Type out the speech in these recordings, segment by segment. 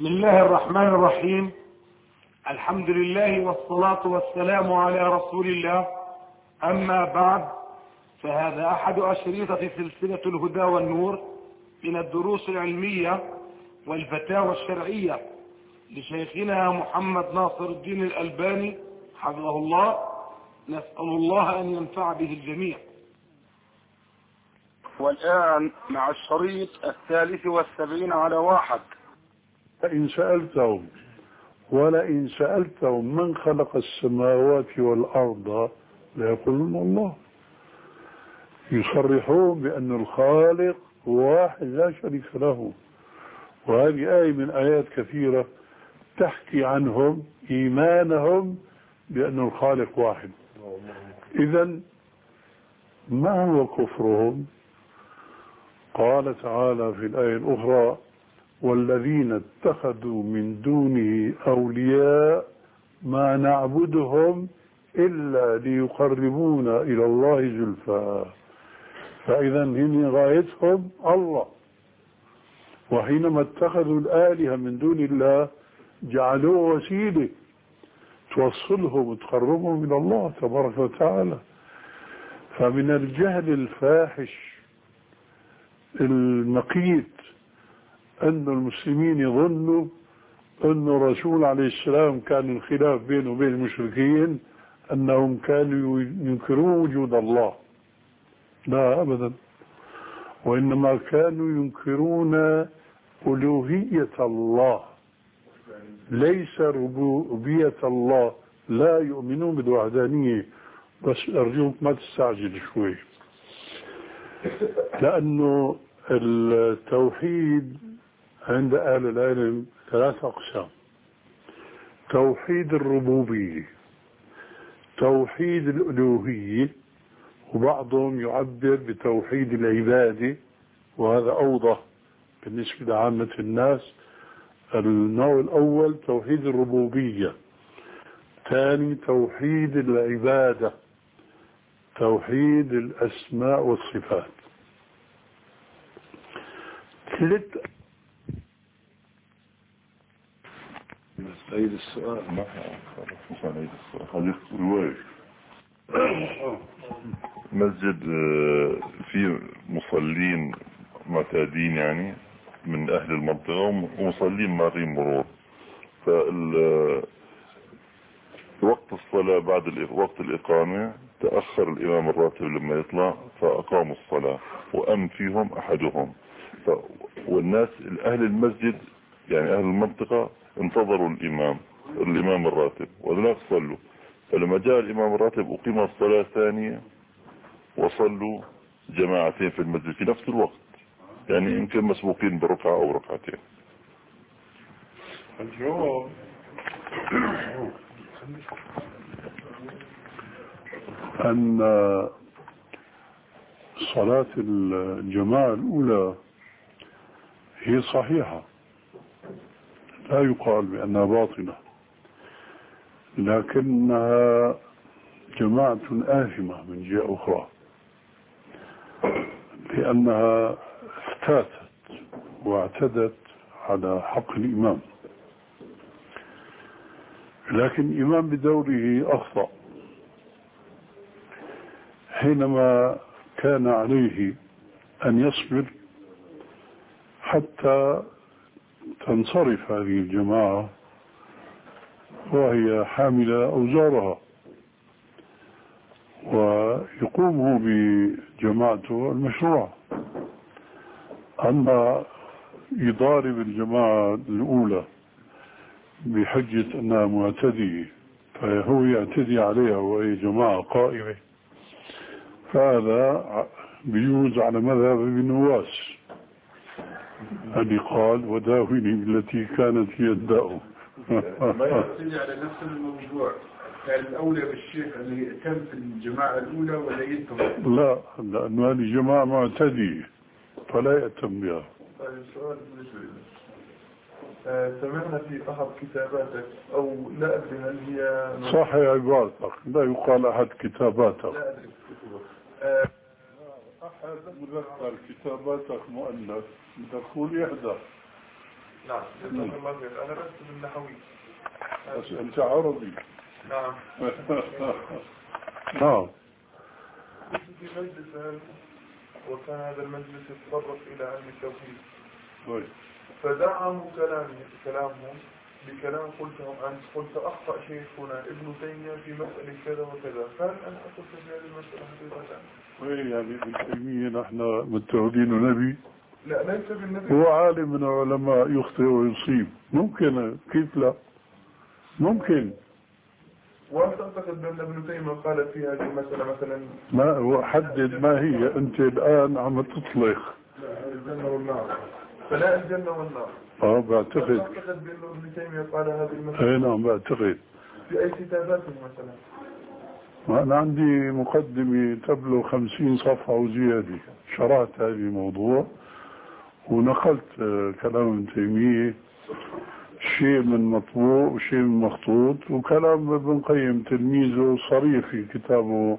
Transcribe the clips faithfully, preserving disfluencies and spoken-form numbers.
بسم الله الرحمن الرحيم. الحمد لله والصلاة والسلام على رسول الله. أما بعد، فهذا أحد أشريطة سلسلة الهدى والنور من الدروس العلمية والفتاوى الشرعية لشيخنا محمد ناصر الدين الألباني حفظه الله. نسأل الله أن ينفع به الجميع. والآن مع الشريط الثالث والسبعين على واحد. فإن سألتهم ولئن سألتهم من خلق السماوات والأرض ليقولون الله. يصرحون بأن الخالق واحد لا شريك له، وهذه آية من آيات كثيرة تحكي عنهم إيمانهم بأن الخالق واحد. إذن ما هو كفرهم؟ قال تعالى في الآية الأخرى: والذين اتخذوا من دونه أولياء ما نعبدهم إلا ليقربونا إلى الله زلفى. فإذا هم غايتهم الله، وحينما اتخذوا الآلهة من دون الله جعلوه وسيلة توصلهم وتقربهم إلى الله تبارك وتعالى. فمن الجهل الفاحش المقيت أن المسلمين يظنوا أن الرسول عليه السلام كان الخلاف بينه وبين المشركين أنهم كانوا ينكرون وجود الله. لا أبدا، وإنما كانوا ينكرون ألوهية الله ليس ربوبية الله. لا يؤمنون بالوحدانية. بس أرجوك ما تستعجل شوي، لأنه التوحيد عند أهل العلم ثلاث أقسام: توحيد الربوبية، توحيد الألوهية، وبعضهم يعبر بتوحيد العبادة، وهذا أوضح بالنسبة لعامة الناس. النوع الأول توحيد الربوبية، ثاني توحيد العبادة، توحيد الأسماء والصفات. ثلاث عيد السؤال ما مش عيد السؤال خليك رواية. مسجد فيه مصلين معتادين يعني من أهل المنطقة ومصلين مارين مرور. فال وقت الصلاة بعد وقت الإقامة تأخر الإمام الراتب لما يطلع فأقاموا الصلاة وأم فيهم أحدهم. ف... والناس أهل المسجد يعني أهل المنطقة انتظروا الإمام الإمام الراتب وذلك صلوا. فلما جاء الإمام الراتب أقيم الصلاة ثانية وصلوا جماعتين في المسجد في نفس الوقت، يعني يمكن مسبوقين بركعة أو ركعتين. الجواب أن صلاة الجماعة الأولى هي صحيحة، لا يقال بأنها باطلة، لكنها جماعة آثمة من جهة أخرى، لأنها افتاتت واعتدت على حق الإمام. لكن الإمام بدوره أخطأ حينما كان عليه أن يصبر حتى تنصرف هذه الجماعة وهي حاملة أوزارها، ويقوم هو بجماعته المشروع. أما يضارب الجماعة الأولى بحجة أنها معتدية فهو يعتدي عليها وهي جماعة قائمة، فهذا بيجوز على مذهب ابن نواس الذي قال: وداوني التي كانت هي الداء. ما يعتدي على نفس الموضوع. كان الأولى بالشيخ أن يأتم في الجماعة الأولى ولا ينتظر؟ لا، لأنه هذه الجماعة معتدية فلا يأتم بها. طيب السؤال بالنسبة آه سمعنا في أحد كتاباتك أو لا أدري هل هي صح يا عبارتك، لا يقال أحد كتاباتك. لا أدري كتبك. آه أحد مذكر كتاباتك مؤلف تقول إحدى نعم جزاك الله خير. أنا بس من نحوي. بس أنت عربي. نعم. نعم. كنت في مجلس وكان هذا المجلس يتطرق إلى علم التوحيد. طيب. فدعموا كلامي كلامهم بكلام قلتهم أنت قلت أخطأ شيخنا ابن تيمية في مسألة كذا وكذا. فهل أنا أقول في هذه المسألة حقيقة؟ وين يعني ابن تيمية نحن متهمين نبي؟ لا ليس بالنبي. هو عالم من العلماء يخطئ ويصيب. ممكن، كيف لا؟ ممكن. وهل تعتقد بأن ابن تيمية قال في هذه المسألة مثلا؟ ما هو حدد ما هي. أنت الآن عم تطلق. الجنة والنار. فلا الجنة والنار. اه بعتقد. تعتقد بأن ابن تيمية قال هذه المسألة؟ اي نعم بعتقد. في أي كتاباته مثلا؟ أنا عندي مقدمة تبلغ خمسين صفحة وزيادة شرحت هذا الموضوع ونقلت كلام ابن تيمية، شيء من مطبوع وشيء من مخطوط، وكلام ابن القيم تلميذه صريح في كتابه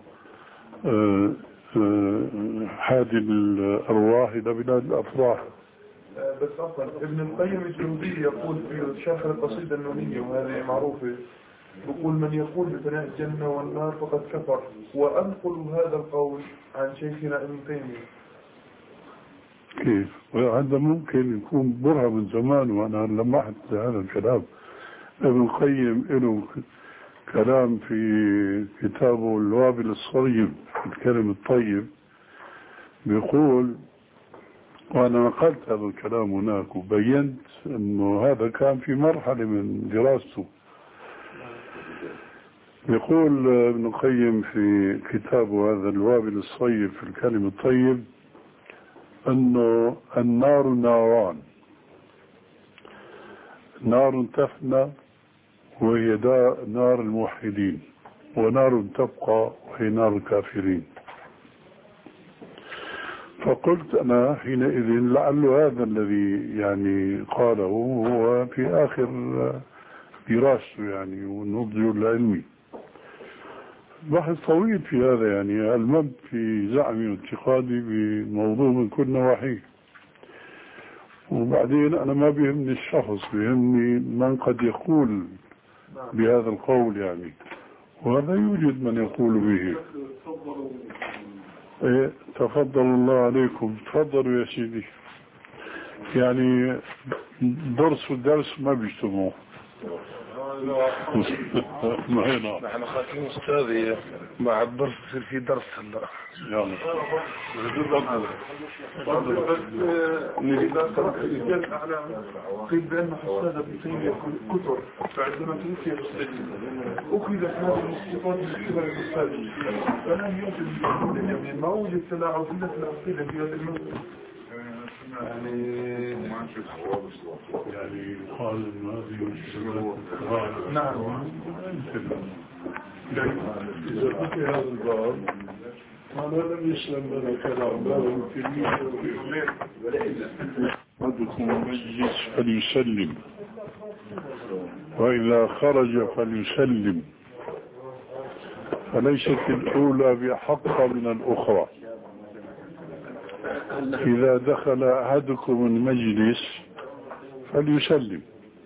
هادي الأرواح إلى بلاد الأفراح. بس أصلا ابن القيم الجوزي يقول في شرح القصيدة النونية وهذه معروفة، يقول من يقول بفناء الجنة والنار فقد كفر، وأنقل هذا القول عن شيخنا ابن تيمية. كيف؟ وهذا ممكن يكون برهة من زمان، وأنا لمحت هذا الكلام. ابن القيم له كلام في كتابه الوابل الصريب الكلم الطيب، بيقول، وأنا نقلت هذا الكلام هناك وبينت أنه هذا كان في مرحلة من دراسته. يقول ابن القيم في كتابه هذا الوابل الصيب في الكلم الطيب أنه النار ناران، نار تفنى وهي نار الموحدين، ونار تبقى وهي نار الكافرين. فقلت أنا حينئذ لعل هذا الذي يعني قاله هو في آخر دراسته يعني ونضجه العلمي. بحث طويل في هذا، يعني المد في زعمي واعتقادي بموضوع من كل نواحيه. وبعدين أنا ما بيهمني الشخص، بيهمني من قد يقول بهذا القول يعني، وهذا يوجد من يقول به. إيه تفضل الله عليكم، تفضلوا يا سيدي. يعني درس والدرس ما بيجتمعوا. نحن خاطرين أستاذي مع الدرس يصير في درس هلا. يلا. قيل بأن أستاذ ابن تيمية كتر، فعندما توفي أخذت هذه الصفات من قبل الأستاذ، فلم يوجد يعني ما وجد تلاعب إلا في العقيدة في هذا المسجد. يعني يعني قال إن هذه الشباب نعم. إذا كنت هذا الباب أنا لم يسلم لنا كلام لا يمكن أحدكم المجلس فليسلم، وإذا خرج فليسلم، فليست الأولى بأحق من الأخرى. إذا دخل أحدكم المجلس فليسلم،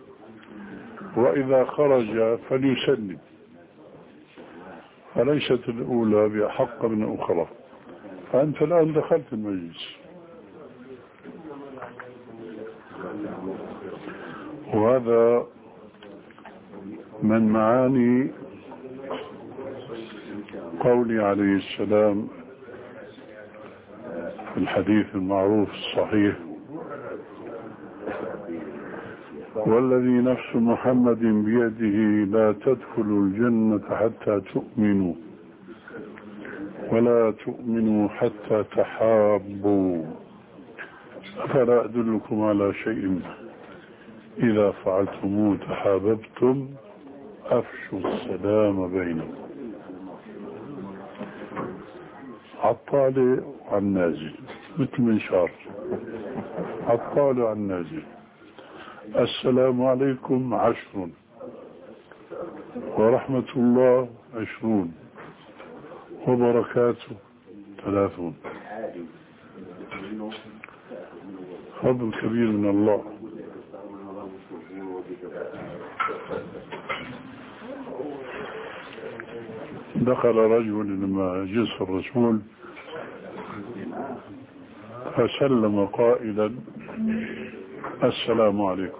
وإذا خرج فليسلم، فليست الأولى بأحق من الأخرى. فأنت الآن دخلت المجلس، وهذا من معاني قولي عليه السلام في الحديث المعروف الصحيح: والذي نفس محمد بيده لا تدخلوا الجنة حتى تؤمنوا ولا تؤمنوا حتى تحابوا، أفلا أدلكم على شيء إذا فعلتموه تحاببتم أفشوا السلام بينكم. عالطالع والنازل مثل منشار، عالطالع والنازل. السلام عليكم عشر، ورحمة الله عشرون، وبركاته ثلاثون. فضل كبير من الله. دخل رجل لما جلس الرسول فسلم قائلا السلام عليكم،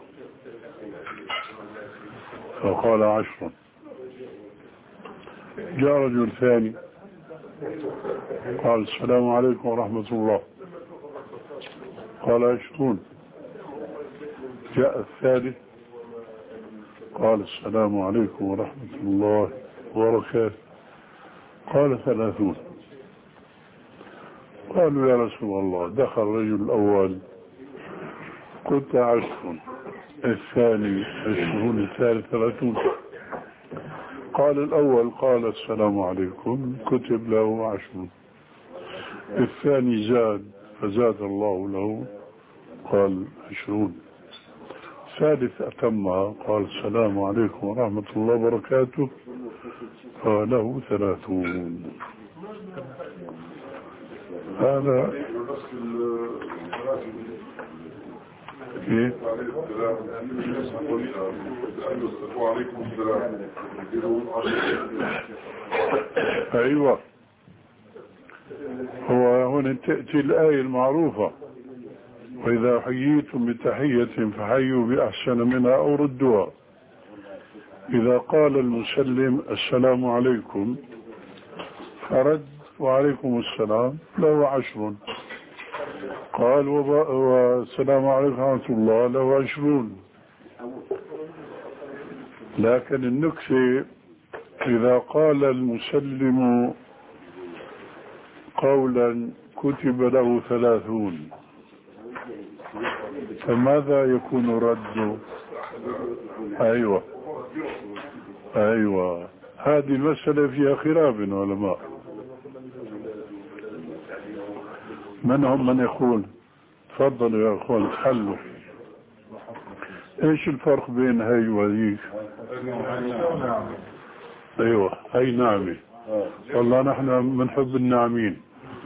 فقال عشرا. جاء رجل ثاني قال السلام عليكم ورحمة الله، قال عشرون. جاء الثالث قال السلام عليكم ورحمة الله وبركاته، قال ثلاثون. قالوا يا رسول الله دخل الرجل الأول قلت عشر، الثاني عشرون، الثالث ثلاثون. قال الأول قال السلام عليكم كتب له عشر، الثاني زاد فزاد الله له قال عشرون، الثالث أتمها قال السلام عليكم ورحمة الله وبركاته فله ثلاثون. هذا إيه؟ أيوة، هو هنا تأتي الآية المعروفة وإذا حييتم بتحية فحيوا بأحسن منها أو ردوها. إذا قال المسلم السلام عليكم فرد وعليكم السلام له عشر، قال والسلام عليكم ورحمة الله له عشرون. لكن النكتة إذا قال المسلم قولا كتب له ثلاثون فماذا يكون رد؟ أيوة أيوة، هذه المسألة فيها خلاف بين العلماء. من هم من يقول؟ تفضلوا يا اخوان تحلوا. ايش الفرق بين هاي وذيك؟ ايوه هاي نعمة، والله نحن بنحب الناعمين.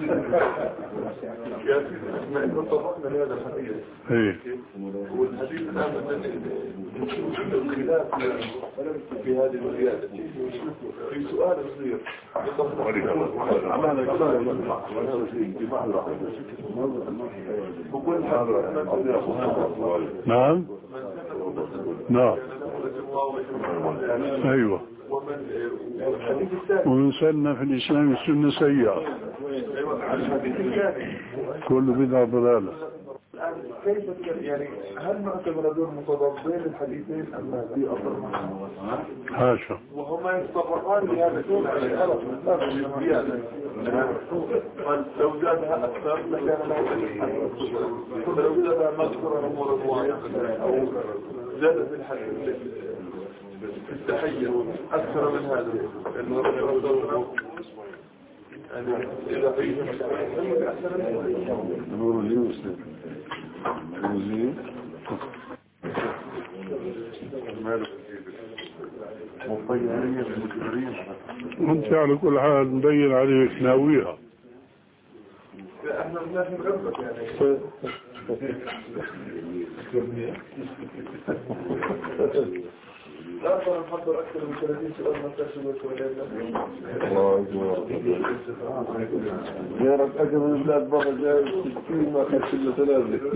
ما طرقنا لهذا الحديث. ايه والحديث الآن الخلاف في هذه الزيادة في سؤال صغير. نعم نعم ايوه، ومن سنة في الإسلام السنة سيئة كل بدعة ضلالة. كيف يعني هل نعتبر دول متضادين الحديثين أم لا؟ في أصل حاشا، وهما يتطرقان لهذا الألف الزيادة. لو زادها أكثر لكان له، لو زادها مذكورا أمور معينة أو زاد في الحديث في التحية أكثر من هذا لأنه يعني إذا حيث نور اليوسف وزير انت على كل حال مبين عليك ناويها. احنا الناس نغربك يعني لا أقدر نحضر أكثر من ثلاثين سؤال ما تحسبوا يا رب أجل من البلاد برا جاي ستين ما خدش إلا ثلاثة.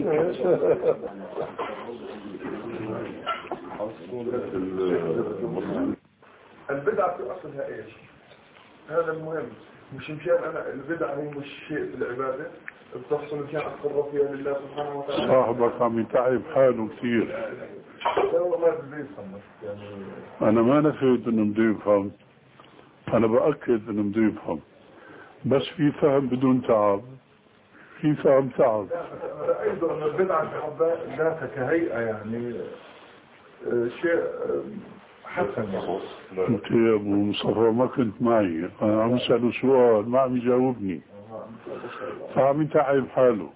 البدعة في أصلها إيش؟ هذا المهم. مش مشان أنا البدعة هي مش شيء في العبادة بتحصل مشان أتقرب فيها لله سبحانه وتعالى. صاحبك عم يتعب حاله كثير. لا والله بده يفهم يعني. أنا ما نفيت إنه بده يفهم، أنا بأكد إنه بده يفهم، بس في فهم بدون تعب، في فهم تعب. أيضا البدعة في حد ذاتها كهيئة يعني شيء حسن. انت يا ابو مصطفى ما كنت معي، انا عم اساله سؤال ما عم يجاوبني فعم يتعب حاله.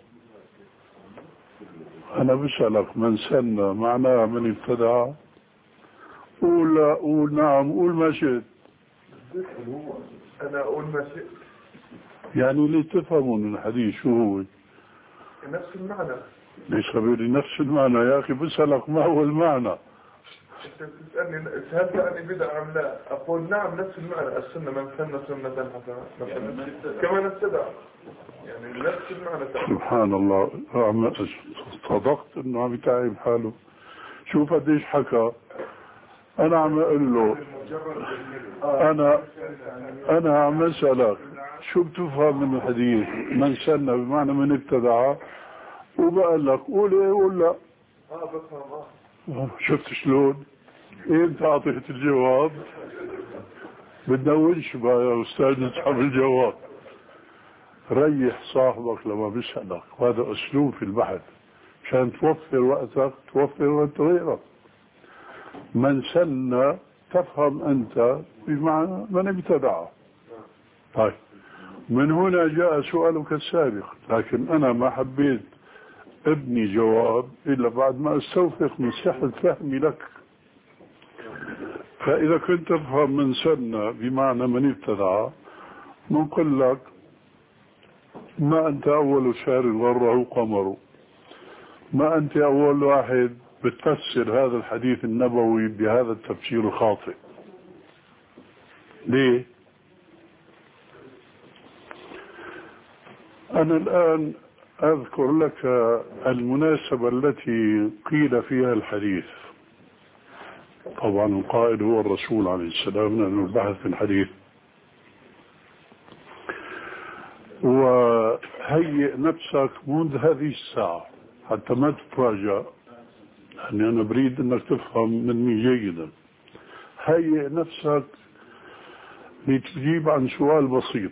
انا بسألك من سن معناه من ابتدع؟ قول لا، قول نعم، قول ما شئت. انا اقول ما شئت يعني اللي تفهموا من الحديث شو هو؟ نفس المعنى. ليس بيقول لي نفس المعنى يا أخي، بسألك ما هو المعنى. أنت بتسألني هل تعني بدعة أم لا؟ أقول نعم نفس المعنى، السنة من سن سنة حسنة مثلا كما نتبع، يعني نفس المعنى. سبحان الله، صدقت إنه عم يتعب حاله. شوف قديش حكى. أنا عم أقول له أنا أنا عم أسألك شو بتفهم من الحديث من سن بمعنى من ابتدع، وبقول لك قول إيه قول لا. آه بفهم. آه شفت شلون؟ إيه أنت أعطيت الجواب؟ بدنا ونش بقى يا أستاذ نسحب الجواب. ريح صاحبك لما بيسألك، وهذا أسلوب في البحث عشان توفر وقتك توفر وقت غيرك. من سن تفهم أنت بمعنى من ابتدعه. طيب من هنا جاء سؤالك السابق، لكن أنا ما حبيت ابني جواب إلا بعد ما استوثق من صحة فهمي لك. فإذا كنت تفهم من سن بمعنى من ابتدع، نقول لك ما أنت أول شهر غره قمره، ما أنت أول واحد بتفسر هذا الحديث النبوي بهذا التفسير الخاطئ. ليه؟ أنا الآن أذكر لك المناسبة التي قيل فيها الحديث. طبعا القائل هو الرسول عليه السلام لأنه البحث في الحديث. وهيئ نفسك منذ هذه الساعة حتى ما تتفاجأ، يعني أنا بريد أنك تفهم مني جيدا. هيئ نفسك لتجيب عن سؤال بسيط،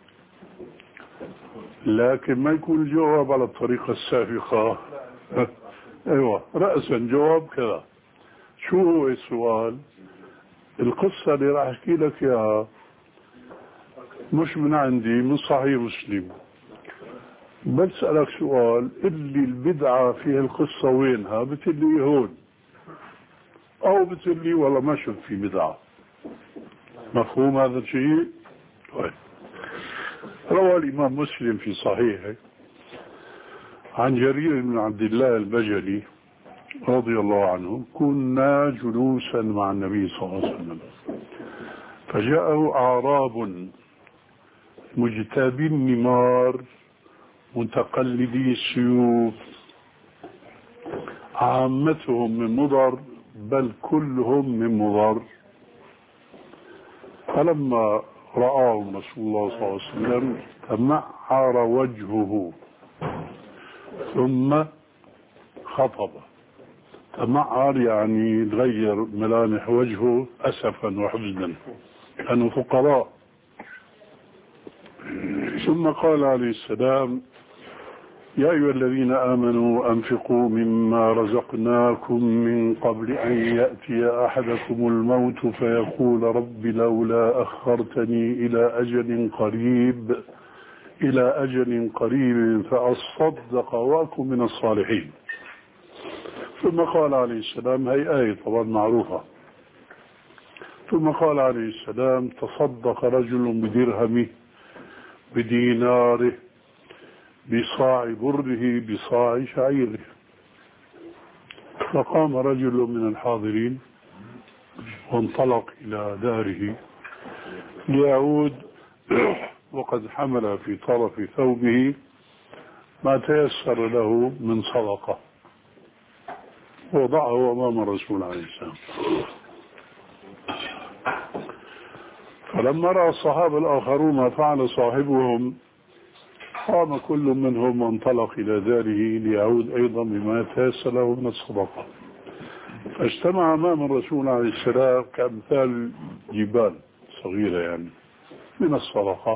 لكن ما يكون الجواب على الطريقة السابقة. ايوه رأسا جواب كذا. شو هو السؤال؟ القصة اللي راح احكي لك اياها مش من عندي، من صحيح مسلم. بسألك سؤال، اللي البدعة فيها القصة وينها؟ بتقلي هون، او بتقلي والله ما شفت في بدعة. مفهوم هذا الشيء؟ طيب. روى الإمام مسلم في صحيحه عن جرير بن عبد الله البجلي رضي الله عنه: كنا جلوسا مع النبي صلى الله عليه وسلم فجاءه أعراب مجتابي النمار متقلدي السيوف، عامتهم من مضر بل كلهم من مضر. فلما رآهم رسول الله صلى الله عليه وسلم تمعر وجهه ثم خطب. تمعر يعني تغير ملامح وجهه أسفا وحزنا، كانوا فقراء. ثم قال عليه السلام: يا أيها الذين آمنوا أنفقوا مما رزقناكم من قبل أن يأتي أحدكم الموت فيقول رب لولا أخرتني إلى أجل قريب إلى أجل قريب فأصدق وأكن من الصالحين. ثم قال عليه السلام، هي آية طبعا معروفة. ثم قال عليه السلام: تصدق رجل بدرهمه بديناره بصاع بره بصاع شعيره. فقام رجل من الحاضرين وانطلق إلى داره ليعود وقد حمل في طرف ثوبه ما تيسر له من صدقة، وضعه أمام الرسول عليه السلام. فلما رأى الصحابة الآخرون ما فعل صاحبهم قام كل منهم وانطلق إلى داره ليعود أيضا بما تيسر له من الصدقة. فاجتمع أمام الرسول عليه السلام كأمثال جبال صغيرة يعني من الصدقة.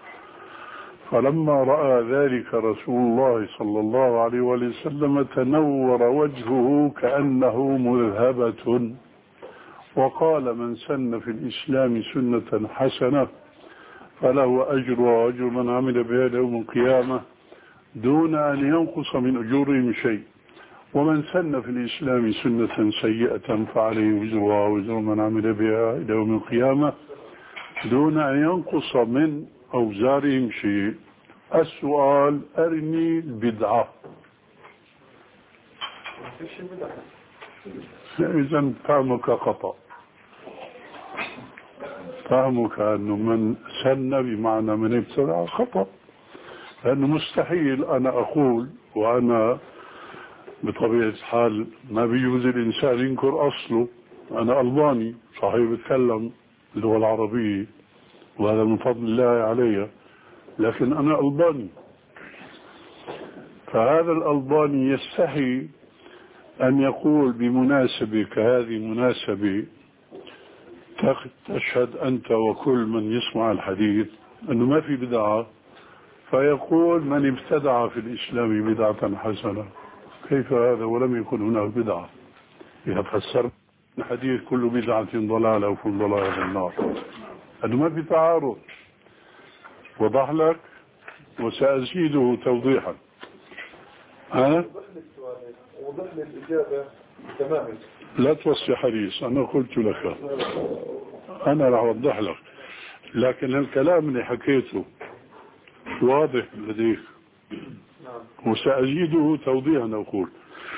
فلما رأى ذلك رسول الله صلى الله عليه وسلم تنور وجهه كأنه مذهبة، وقال: من سن في الإسلام سنة حسنة فله أجر وأجر من عمل بها يوم القيامة دون أن ينقص من أجورهم شيء، ومن سن في الإسلام سنة سيئة فعليه وزرها وزر من عمل بها إلى يوم القيامة دون أن ينقص من أوزارهم شيء. السؤال: أرني البدعة. إذا فهمك خطأ. فهمك أنه من سن بمعنى من ابتدع خطأ، لأنه مستحيل أنا أقول وأنا بطبيعة الحال ما بيجوز الإنسان ينكر أصله. أنا ألباني صحيح بتكلم اللغة العربية وهذا من فضل الله علي، لكن أنا ألباني. فهذا الألباني يستحي أن يقول بمناسبة كهذه مناسبة تشهد أنت وكل من يسمع الحديث أنه ما في بدعة، فيقول من ابتدع في الإسلام بدعة حسنة. كيف هذا ولم يكن هناك بدعة؟ إذا فسرت الحديث كل بدعة ضلالة وكل ضلالة في النار، أنه ما في تعارض. وضح لك وسأزيده توضيحا. ها؟ وضح لي الإجابة تماما. لا توصي حديث، أنا قلت لك أنا راح أوضح لك، لكن الكلام اللي حكيته واضح لديك وسأزيده توضيحا. أقول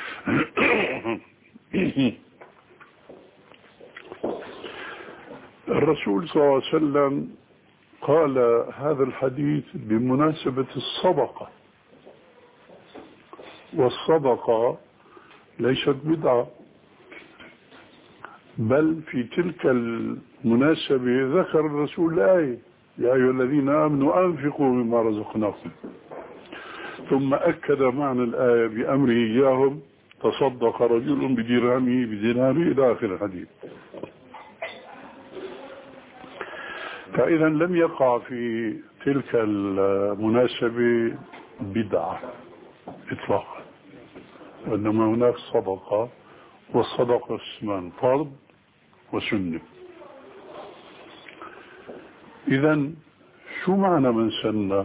الرسول صلى الله عليه وسلم قال هذا الحديث بمناسبة الصدقة، والصدقة ليست بدعة، بل في تلك المناسبة ذكر الرسول الآية يا أيها الذين آمنوا أنفقوا مما رزقناكم، ثم أكد معنى الآية بأمره إياهم تصدق رجل بدرهمه بديناره إلى آخر الحديث. فإذا لم يقع في تلك المناسبة بدعة إطلاقا، وإنما هناك صدقة، والصدقة اسمان فرض وسنة. إذا شو معنى من سن؟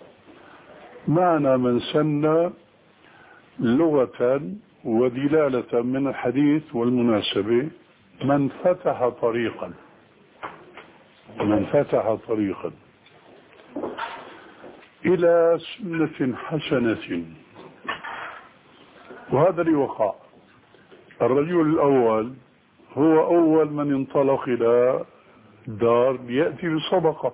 معنى من سن لغة ودلالة من الحديث والمناسبة من فتح طريقا، من فتح طريقا إلى سنة حسنة. وهذا اللي وقع. الرجل الأول هو أول من انطلق إلى دار ليأتي بصدقة،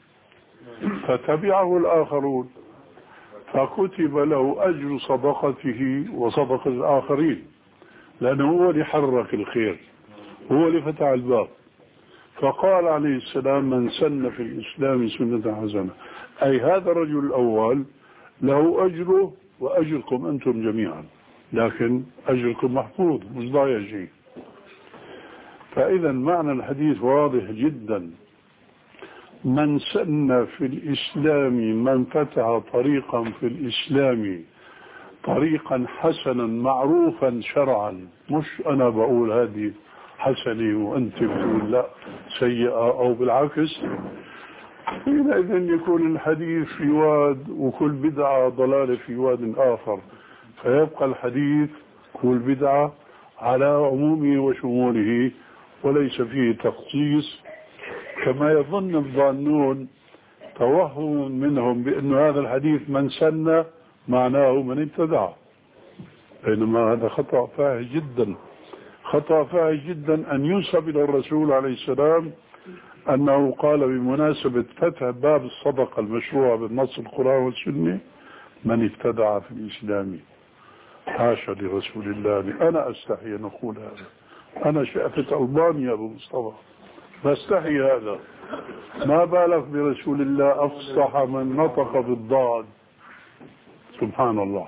فتبعه الآخرون فكتب له أجر صدقته وصدقة الآخرين، لأنه هو اللي حرك الخير، هو اللي فتح الباب. فقال عليه السلام من سن في الإسلام سنة حسنة، أي هذا الرجل الأول له أجره وأجركم أنتم جميعا، لكن أجركم محفوظ مش ضايع شيء. فإذا معنى الحديث واضح جدا. من سن في الإسلام، من فتح طريقا في الإسلام طريقا حسنا معروفا شرعا، مش أنا بقول هذه حسنة وأنت بتقول لا سيئة أو بالعكس، حينئذ يكون الحديث في واد وكل بدعة ضلالة في واد آخر، فيبقى الحديث كل بدعة على عمومه وشموله وليس فيه تخصيص كما يظن الظانون، توهم منهم بأن هذا الحديث من سن معناه من ابتدع، بينما هذا خطأ فاحش جدا. خطأ فاحش جدا أن ينسب إلى الرسول عليه السلام أنه قال بمناسبة فتح باب الصدقة المشروعة بالنص القرآن والسنة من ابتدع في الإسلام. حاشا لرسول الله، أنا أستحي أن أقول هذا. أنا شأفة ألبانيا أبو مصطفى بستحي هذا، ما بالك برسول الله أفصح من نطق بالضاد. سبحان الله.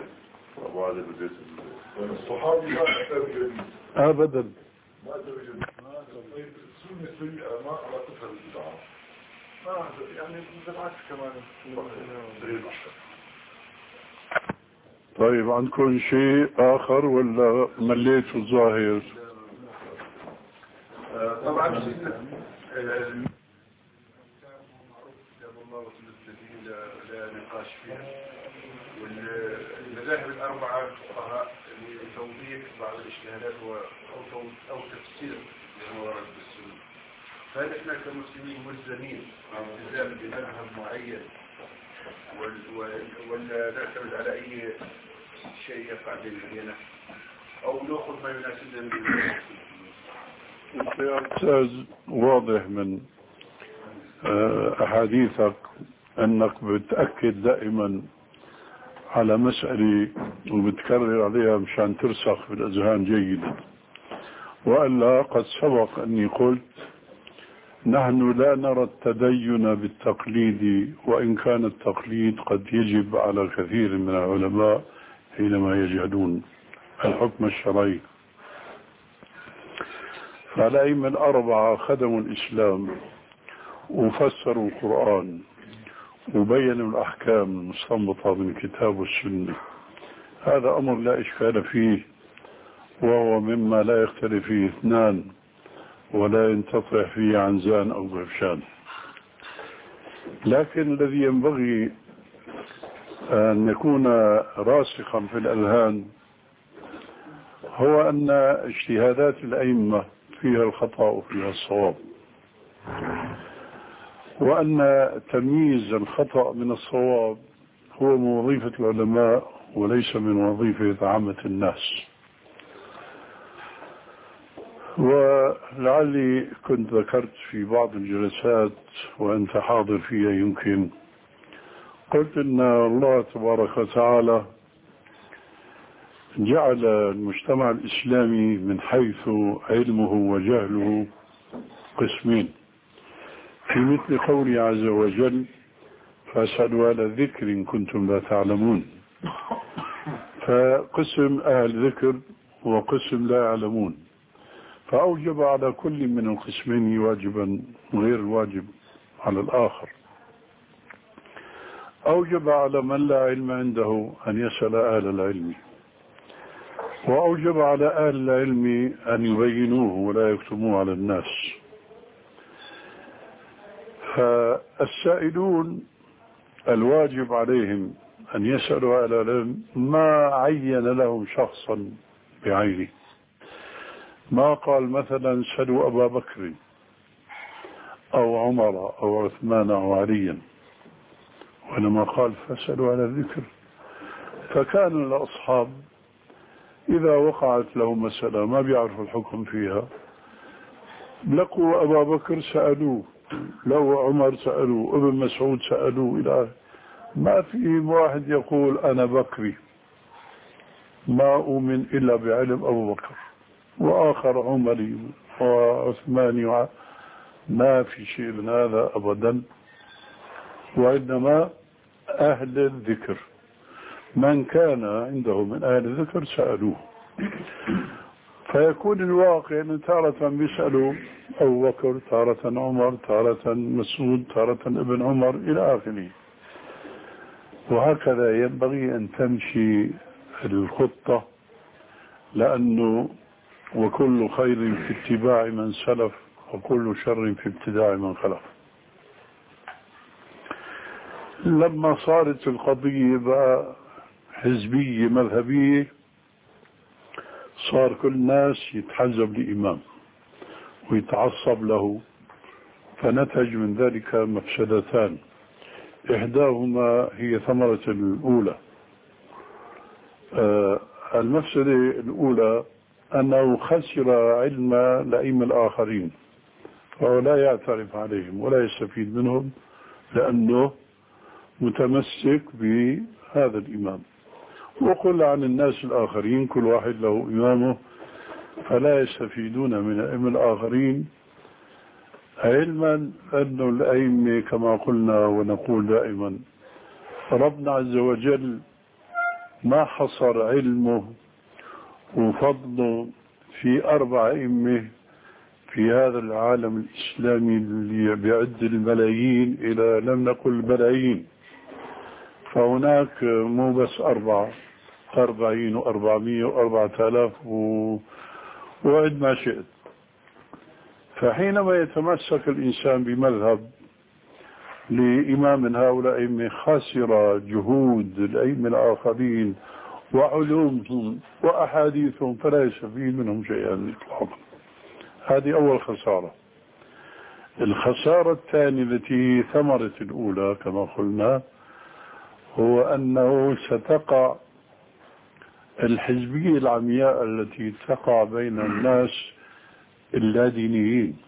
الصحابي ما أحتاج أبدا. ما توجد طيب السنة سيئة ما على تفهم البدعة، ما يعني بالعكس كمان. طيب عندكم شيء آخر ولا مليتوا الظاهر؟ طبعا كتاب معروف كتاب الله وسنة النبي لا نقاش فيها، والمذاهب الأربعة الفقهاء لتوضيح بعض الإشكالات أو أو تفسير لما ورد بالسنة. فهل إحنا كمسلمين ملزمين بالالتزام بمذهب معين ولا نعتمد على أي شيء يقع بيننا؟ أو نأخذ ما يناسبنا يا أستاذ واضح من أحاديثك أنك بتأكد دائما على مسألة وبتكرر عليها مشان ترسخ في الأذهان جيدا، وألا قد سبق أني قلت نحن لا نرى التدين بالتقليد، وإن كان التقليد قد يجب على كثير من العلماء حينما يجهلون الحكم الشرعي. فالأئمة الأربعة خدموا الإسلام وفسروا القرآن وبينوا الأحكام المستنبطة من الكتاب والسنة، هذا أمر لا إشكال فيه، وهو مما لا يختلف فيه اثنان ولا ينتطع فيه عنزان أو غفشان. لكن الذي ينبغي أن يكون راسخا في الأذهان هو أن اجتهادات الأئمة فيها الخطأ وفيها الصواب، وأن تمييز الخطأ من الصواب هو من وظيفة العلماء وليس من وظيفة عامة الناس. ولعلي كنت ذكرت في بعض الجلسات وأنت حاضر فيها يمكن، قلت إن الله تبارك وتعالى جعل المجتمع الإسلامي من حيث علمه وجهله قسمين، في مثل قوله عز وجل فاسألوا أهل الذكر إن كنتم لا تعلمون، فقسم أهل ذكر وقسم لا يعلمون، فأوجب على كل من القسمين واجبا غير الواجب على الآخر. أوجب على من لا علم عنده أن يسأل أهل العلم، وأوجب على أهل العلم أن يبينوه ولا يكتموه على الناس. فالسائلون الواجب عليهم أن يسألوا أهل العلم ما عين لهم شخصا بعينه، ما قال مثلا سألوا أبا بكر أو عمر أو عثمان أو عليا، وإنما قال فاسألوا على الذكر. فكان الأصحاب إذا وقعت لهم مسألة ما بيعرفوا الحكم فيها لقوا أبا بكر سألوه، لو عمر سألوه، ابن مسعود سألوه، إلى ما في واحد يقول أنا بكري ما أؤمن إلا بعلم أبو بكر، وآخر عمري وعثماني، ما في شيء من هذا أبدا. وإنما أهل الذكر من كان عنده من أهل الذكر سألوه. فيكون الواقع أن تارة بيسألوا أبو بكر، تارة عمر، تارة مسعود، تارة ابن عمر إلى آخره. وهكذا ينبغي أن تمشي الخطة، لأنه وكل خير في اتباع من سلف وكل شر في ابتداع من خلف. لما صارت القضية بقى حزبية مذهبية صار كل الناس يتحزب لإمام ويتعصب له، فنتج من ذلك مفسدتان، إحداهما هي ثمرة الأولى. آه المفسدة الأولى أنه خسر علم الأئمة الآخرين، فهو لا يعترف عليهم ولا يستفيد منهم لأنه متمسك بهذا الإمام. وقل عن الناس الآخرين كل واحد له إمامه، فلا يستفيدون من الأئمة الآخرين، علما أن الأئمة كما قلنا ونقول دائما ربنا عز وجل ما حصر علمه وفضله في أربع أئمة في هذا العالم الإسلامي اللي بيعد الملايين إلى لم نقل الملايين، فهناك مو بس أربعة، أربعين وأربعمية وأربعة آلاف وعد ما شئت. فحينما يتمسك الإنسان بمذهب لإمام من هؤلاء خاسر جهود الأئمة الآخرين وعلومهم وأحاديثهم فلا يستفيد منهم شيئا إطلاقا. هذه أول خسارة. الخسارة الثانية التي ثمرة الأولى كما قلنا هو أنه ستقع الحزبية العمياء التي تقع بين الناس اللادينيين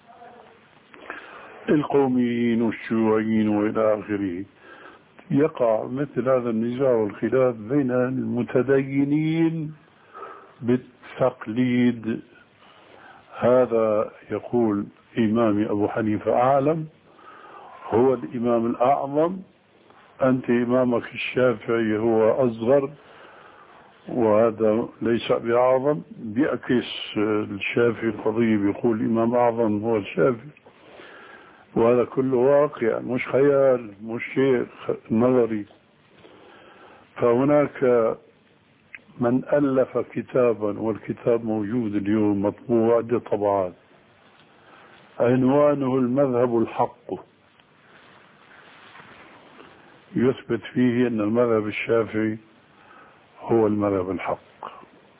القوميين والشيوعيين وإلى آخره. يقع مثل هذا النزاع والخلاف بين المتدينين بالتقليد. هذا يقول إمامي أبو حنيفة أعلم، هو الإمام الأعظم، أنت إمامك الشافعي هو أصغر، وهذا ليس بأعظم. بيعكس الشافعي القضية، بيقول إمام أعظم هو الشافعي، وهذا كله واقع مش خيال، مش شيء نظري. فهناك من ألف كتابا، والكتاب موجود اليوم مطبوع عدة طبعات، عنوانه المذهب الحق، يثبت فيه أن المذهب الشافعي هو المذهب الحق.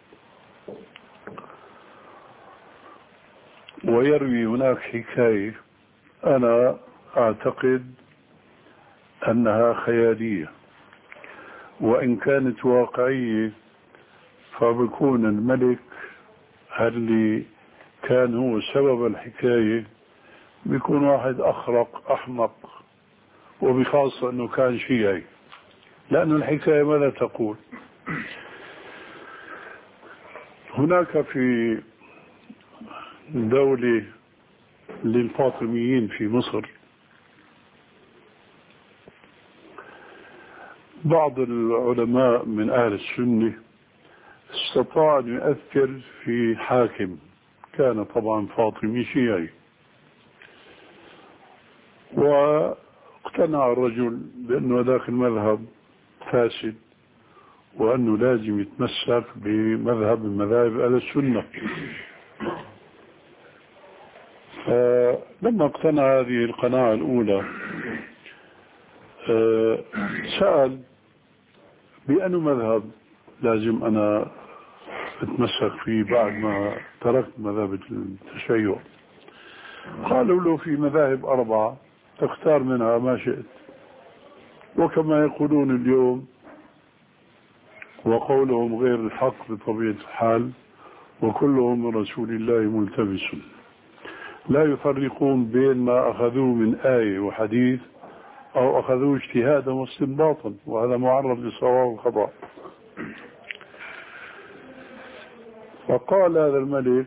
ويروي هناك حكاية أنا أعتقد أنها خيالية، وإن كانت واقعية فبكون الملك اللي كان هو سبب الحكاية بيكون واحد أخرق أحمق، وبخاصة أنه كان شيعي. لأن الحكاية ماذا تقول؟ هناك في دولة للفاطميين في مصر بعض العلماء من أهل السنة استطاع أن يؤثر في حاكم كان طبعا فاطمي شيعي، واقتنع الرجل بأنه ذاك المذهب فاسد، وأنه لازم يتمسك بمذهب من مذاهب أهل السنة. فلما اقتنع هذه القناعة الأولى سأل بأنه مذهب لازم أنا اتمسك فيه بعد ما تركت مذهب التشيع. قالوا له في مذاهب أربعة تختار منها ما شئت، وكما يقولون اليوم وقولهم غير الحق بطبيعة الحال، وكلهم من رسول الله ملتبس، لا يفرقون بين ما أخذوه من آية وحديث أو أخذوه اجتهادا واستنباطا، وهذا معرض للصواب والخطأ. فقال هذا الملك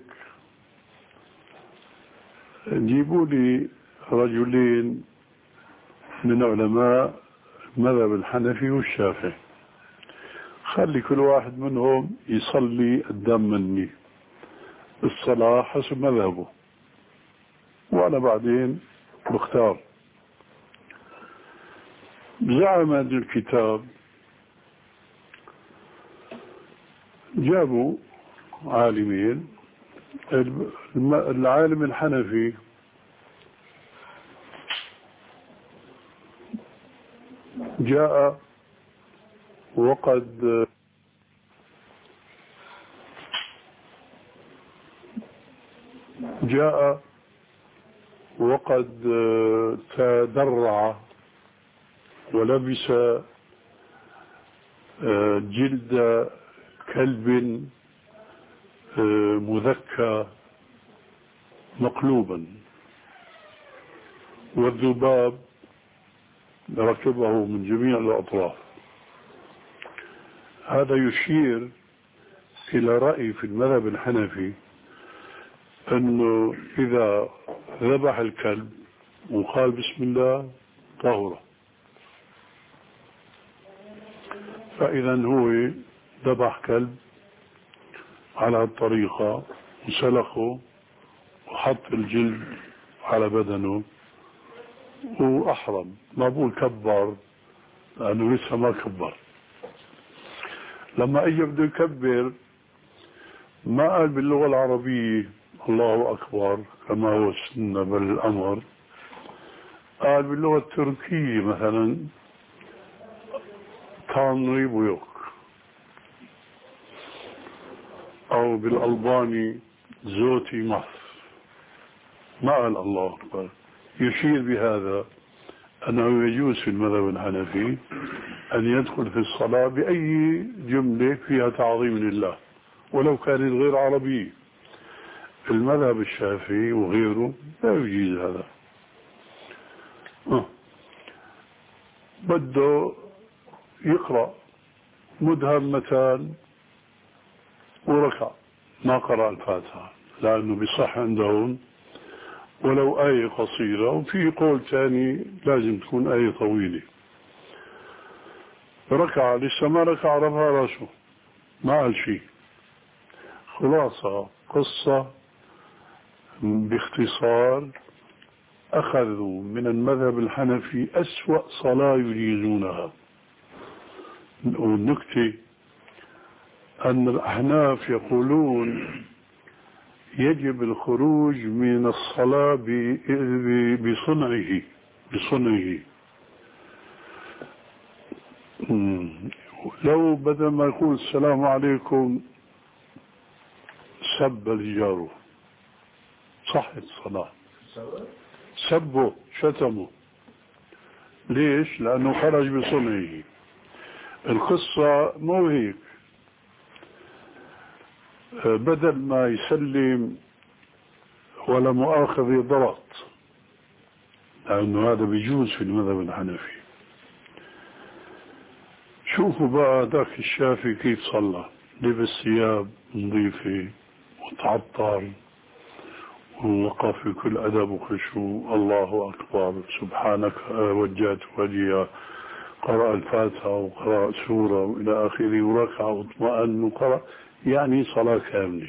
جيبوا لي رجلين من علماء المذهب الحنفي والشافعي، خلي كل واحد منهم يصلي قدام مني الصلاة حسب مذهبه، وأنا بعدين بختار. زعم هذا الكتاب، جابوا عالمين. العالم الحنفي جاء وقد جاء وقد تدرع ولبس جلد كلب مذكى مقلوبا، والذباب ركبه من جميع الأطراف. هذا يشير إلى رأي في المذهب الحنفي أنه إذا ذبح الكلب وقال بسم الله طهره، فإذا هو ذبح كلب على الطريقة وسلخه وحط الجلد على بدنه وأحرم. ما بقول كبر لأنه لسه ما كبر. لما أجي بده يكبر ما قال باللغة العربية الله أكبر كما هو السنة بل الأمر، قال باللغة التركية مثلا تانري بيوك، أو بالألباني زوتي مصر، ما قال الله أكبر. يشير بهذا أنه يجوز في المذهب الحنفي أن يدخل في الصلاة بأي جملة فيها تعظيم لله ولو كانت غير عربية. المذهب الشافعي وغيره لا يجيز هذا. أه. بده يقرأ مدهمتان وركع ما قرأ الفاتحة لأنه بصح عندهم ولو آية قصيرة، وفي قول ثاني لازم تكون آية طويلة. ركع لسه ما ركع رفع راسه ما قال شيء. خلاصة قصة باختصار، أخذوا من المذهب الحنفي أسوأ صلاة يجيزونها. والنكتة أن الأحناف يقولون يجب الخروج من الصلاة بصنعه بصنعه لو بدل ما يقول السلام عليكم سب الجار صحت الصلاة، سبه شتمه. ليش؟ لأنه خرج بصنعه. القصة مو هيك، بدل ما يسلم ولا مؤاخذ ضغط، لأنه هذا بيجوز في المذهب الحنفي. شوفوا بقى ذاك الشافعي كيف صلى، لبس ثياب نظيفة وتعطر ووقف بكل أدب وخشوع، الله أكبر سبحانك وجهت وجهي، قرأ الفاتحة وقرأ سورة وإلى آخره وركع واطمأن وقرأ، يعني صلاة كاملة.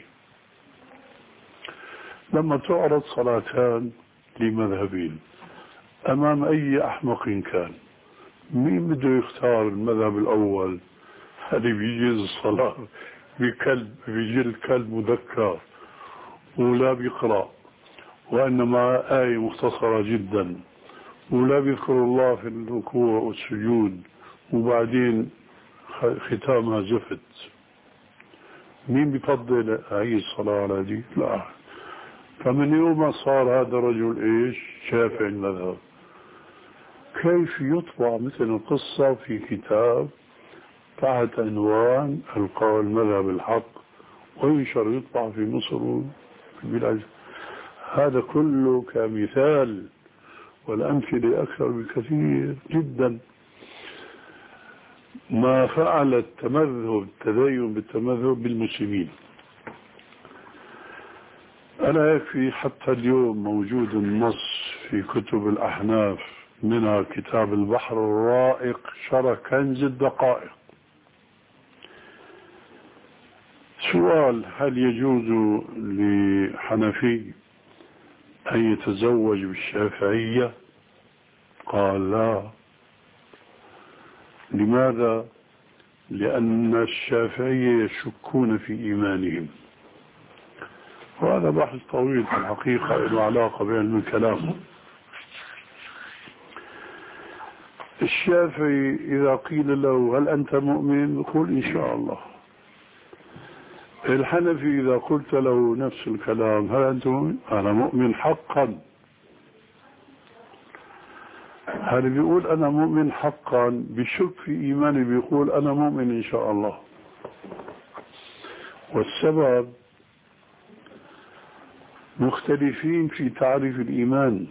لما تعرض صلاتان لمذهبين أمام أي أحمق كان، مين بده يختار المذهب الأول؟ اللي بيجيز الصلاة بكلب بيجل كلب مذكر ولا بيقرأ وإنما آية مختصرة جدا ولا بيذكر الله في الركوع والسجود وبعدين ختامها زفت. مين بيفضل هاي الصلاة على دي؟ لا. فمن يوم ما صار هذا الرجل ايش؟ شافعي المذهب. كيف يطبع مثل القصة في كتاب تحت عنوان القول المذهب الحق وينشر يطبع في مصر وفي البلاد؟ هذا كله كمثال، والأمثلة أكثر بكثير جدا. ما فعل التمذهب التدين بالتمذهب بالمسلمين. ألا يكفي حتى اليوم موجود النص في كتب الأحناف، منها كتاب البحر الرائق شرح كنز الدقائق. سؤال: هل يجوز لحنفي أن يتزوج بالشافعية؟ قال لا. لماذا؟ لأن الشافعية يشكون في إيمانهم، وهذا بحث طويل في الحقيقة له علاقة بعلم الكلام. الشافعي إذا قيل له هل أنت مؤمن؟ يقول إن شاء الله. الحنفي إذا قلت له نفس الكلام هل أنت مؤمن؟ أنا مؤمن حقا. هل بيقول أنا مؤمن حقا بشك في إيماني بيقول أنا مؤمن إن شاء الله. والسبب مختلفين في تعريف الإيمان.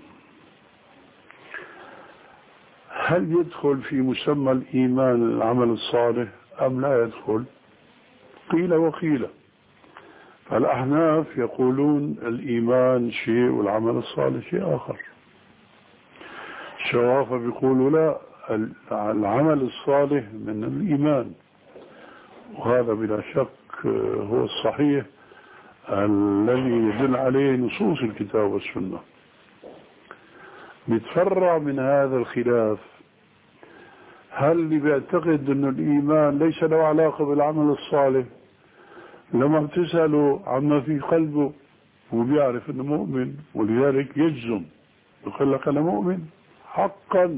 هل يدخل في مسمى الإيمان العمل الصالح أم لا يدخل؟ قيل وقيل. فالأحناف يقولون الإيمان شيء والعمل الصالح شيء آخر. الشوافة بيقولوا لا، العمل الصالح من الإيمان، وهذا بلا شك هو الصحيح الذي يدل عليه نصوص الكتاب والسنة. بيتفرع من هذا الخلاف هل اللي بيعتقد أن الإيمان ليس له علاقة بالعمل الصالح لما بتسأله عما في قلبه وبيعرف أنه مؤمن ولذلك يجزم يقول لك أنا مؤمن حقا،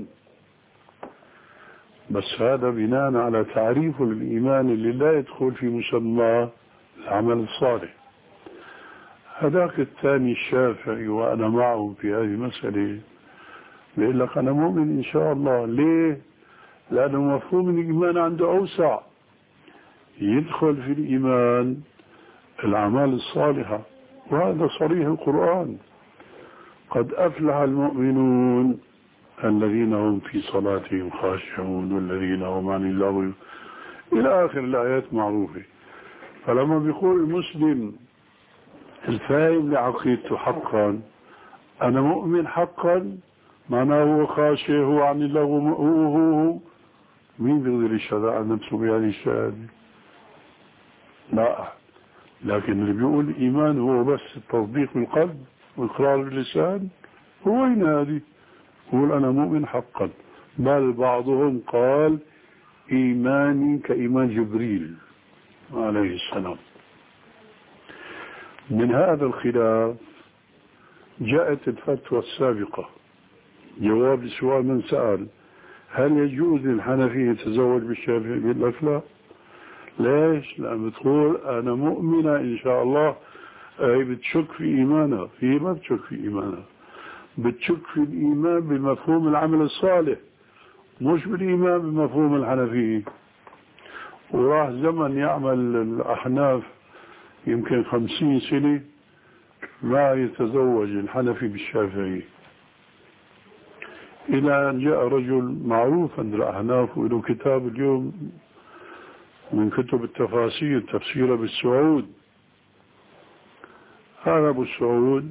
بس هذا بناء على تعريفه للإيمان اللي لا يدخل في مسمى العمل الصالح. هذاك الثاني الشافعي وأنا معه في هذه المسألة بيقول لك أنا مؤمن إن شاء الله. ليه؟ لأنه مفهوم الإيمان عنده أوسع، يدخل في الإيمان الأعمال الصالحة، وهذا صريح القرآن: قد أفلح المؤمنون الذين هم في صلاتهم خاشعون والذين هم عن اللغو إلى آخر الآيات معروفة. فلما بيقول المسلم الفاهم لعقيدته حقا أنا مؤمن حقا، معناه هو خاشع، هو عن اللغو، هو هو مين بيقدر يشهد عن نفسه بهذه الشهادة؟ لا. لكن اللي بيقول الإيمان هو بس التصديق بالقلب وإقرار باللسان، هو ينادي يقول أنا مؤمن حقا. بل بعضهم قال إيماني كإيمان جبريل عليه السلام. من هذا الخلاف جاءت الفتوى السابقة، جواب السؤال من سأل: هل يجوز للحنفي يتزوج بالشافعي؟ يقول لك لا. ليش؟ لأن بتقول أنا مؤمنة إن شاء الله، هي بتشك في إيمانها، هي ما بتشك في إيمانها، بتشك في الإيمان بمفهوم العمل الصالح، مش بالإيمان بمفهوم الحنفية. وراح زمن يعمل الأحناف يمكن خمسين سنة ما يتزوج الحنفي بالشافعي، إلى أن جاء رجل معروف عند الأحناف وله كتاب اليوم من كتب التفاسير تفسير بالسعود. هذا أبو السعود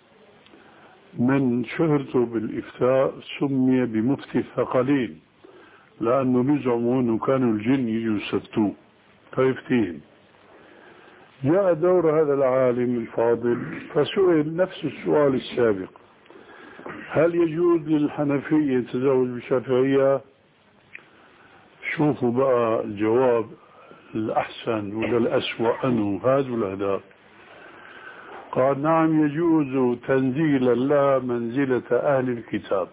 من شهرته بالإفتاء سمي بمفتي الثقلين، لأنه بيزعموا أنه كانوا الجن يجوا يستفتوه فيفتيهم. جاء دور هذا العالم الفاضل فسئل نفس السؤال السابق: هل يجوز للحنفية يتزوج بالشافعية؟ شوفوا بقى الجواب الأحسن ولا الأسوأ أنه هذا الأهداف. قال: نعم يجوز تنزيلا لا منزلة أهل الكتاب.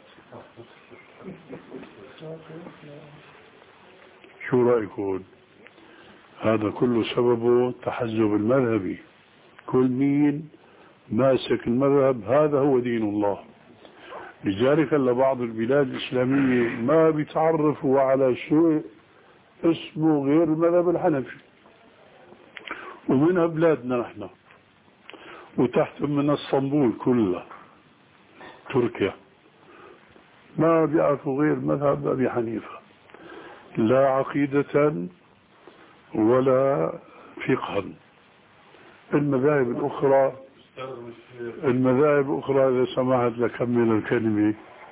شو رأيكم؟ هذا كله سببه تحزب المذهبي، كل مين ماسك المذهب هذا هو دين الله. لذلك لبعض البلاد الإسلامية ما بيتعرفوا على شيء اسمه غير المذهب الحنفي، ومنها بلادنا نحن، وتحت من اسطنبول كلها تركيا ما بيعرفوا غير مذهب أبي حنيفة، لا عقيدة ولا فقها. المذاهب الأخرى المذاهب الأخرى إذا سمحت لكمل الكلمة،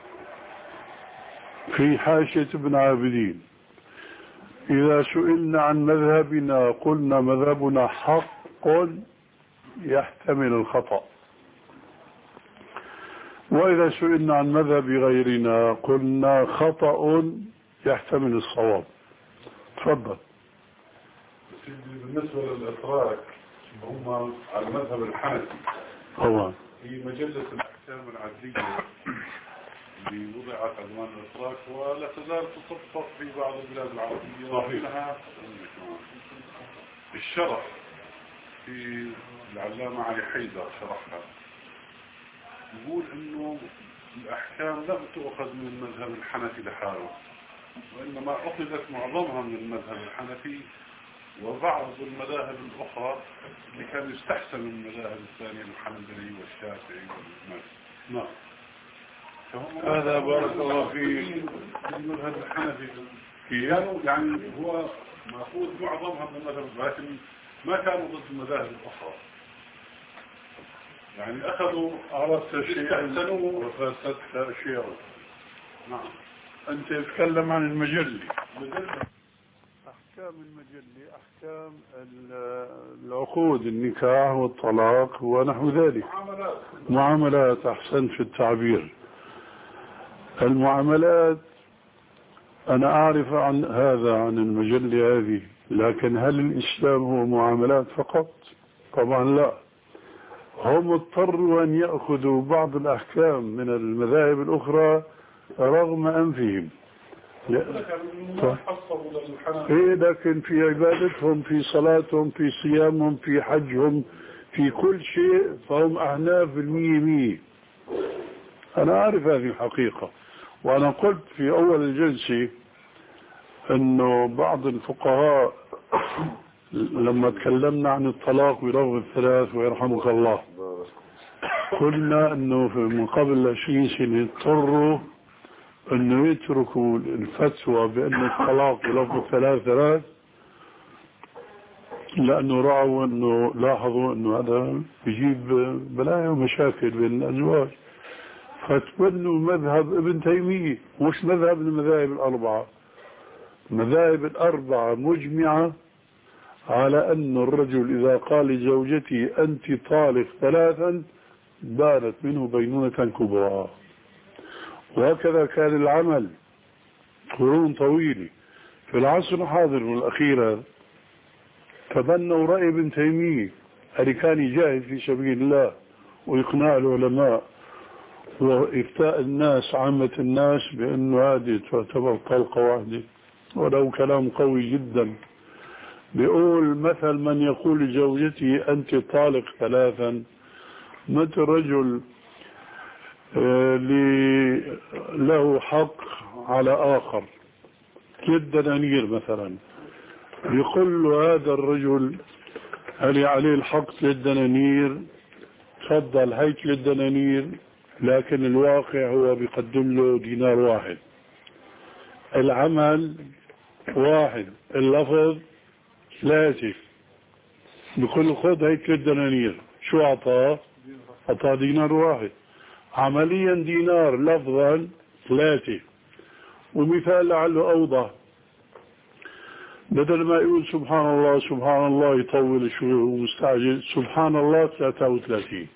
في حاشية ابن عابدين: إذا سئلنا عن مذهبنا قلنا مذهبنا حق يحتمل الخطأ، وإذا سئلنا عن مذهب غيرنا قلنا خطأ يحتمل الصواب. تفضل. بالنسبة للإتراك هم على المذهب الحنفي طبعا في مجلة الأحكام العدلية اللي وضعت عنوان الإتراك ولا تزال تطبق في بعض البلاد العربية. صحيح. الشرح في العلامة علي حيدر شرحها يقول إنه الأحكام لم تؤخذ من المذهب الحنفي لحاله، وإنما أخذت معظمها من المذهب الحنفي وبعض المذاهب الأخرى اللي كان يستحسن من المذاهب الثانية الحنبلي والشافعي والمالكي. نعم. هذا بارك الله في المذهب الحنفي كانوا يعني هو مأخوذ معظمها من المذهب، لكن ما كانوا ضد المذاهب الأخرى، يعني أخذوا عرفت شيئا استحسنوا وفسدت أشياء. نعم. أنت تتكلم عن المجلة. مجلة. أحكام المجلة أحكام العقود، النكاح والطلاق ونحو ذلك، معاملات معاملات. أحسنت في التعبير. المعاملات أنا أعرف عن هذا عن المجلة هذه، لكن هل الإسلام هو معاملات فقط؟ طبعا لا. هم اضطروا أن يأخذوا بعض الأحكام من المذاهب الأخرى رغم أنفهم. إيه، لكن في عبادتهم، في صلاتهم، في صيامهم، في حجهم، في كل شيء فهم أحناف بالمية مية. أنا أعرف هذه الحقيقة، وأنا قلت في أول الجلسة أنه بعض الفقهاء لما تكلمنا عن الطلاق بلفظ الثلاث ويرحمك الله قلنا أنه من قبل عشرين سنة اضطروا أنه يتركوا الفتوى بأن الطلاق بلفظ الثلاث ثلاث، لأنه رأوا أنه لاحظوا أنه هذا يجيب بلايا ومشاكل بين الأزواج، فتبنوا مذهب ابن تيمية مش مذهب المذاهب الأربعة. المذاهب الأربعة مجمعة على أن الرجل إذا قال لزوجتي أنت طالق ثلاثا بانت منه بينونة كبرى، وهكذا كان العمل قرون طويلة. في العصر الحاضر والأخير تبنوا رأي ابن تيمية اللي كان يجاهد في سبيل الله وإقناع العلماء وإفتاء الناس عامة الناس بأنه هذه تعتبر طلقة واحدة، ولو كلام قوي جدا. بيقول مثل من يقول لزوجتي أنت طالق ثلاثا مثل رجل له حق على آخر ثلاث دنانير مثلا، يقول له هذا الرجل اللي عليه الحق ثلاث دنانير تفضل هي ثلاث دنانير، لكن الواقع هو بيقدم له دينار واحد، العمل واحد، اللفظ ثلاثة، بيقول له خذ هي ثلاث دنانير، شو أعطاه؟ أعطاه دينار واحد، عمليا دينار لفظا ثلاثة. ومثال لعله أوضح، بدل ما يقول سبحان الله سبحان الله يطول شوي ومستعجل، سبحان الله ثلاثة وثلاثين.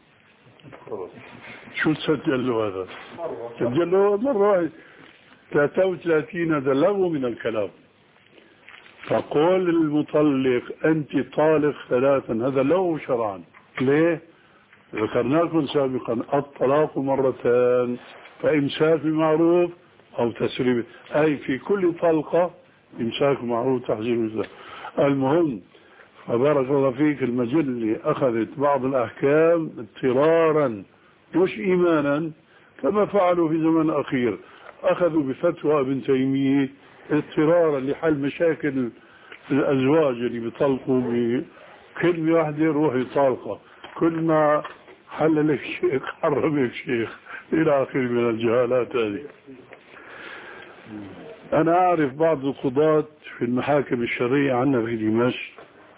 شو تسجل له هذا؟ سجل له مرة واحدة ثلاثة وثلاثين، هذا لغو من الكلام. فقول المطلق أنت طالق ثلاثا هذا لغو شرعا. ليه؟ ذكرنا لكم سابقا الطلاق مرتان، فإمساك بمعروف أو تسريب، أي في كل طلقة إمساك معروف تحذير الزنا. المهم فبارك الله فيك، المجلة أخذت بعض الأحكام اضطرارا مش إيمانا كما فعلوا في زمن أخير، أخذوا بفتوى ابن تيمية اضطرارا لحل مشاكل الأزواج اللي بيطلقوا بكلمة واحدة روحي طالقة، كل ما حل لك شيخ حرم لك شيخ إلى آخر من الجهالات هذه. أنا أعرف بعض القضاة في المحاكم الشرعية عندنا في دمشق،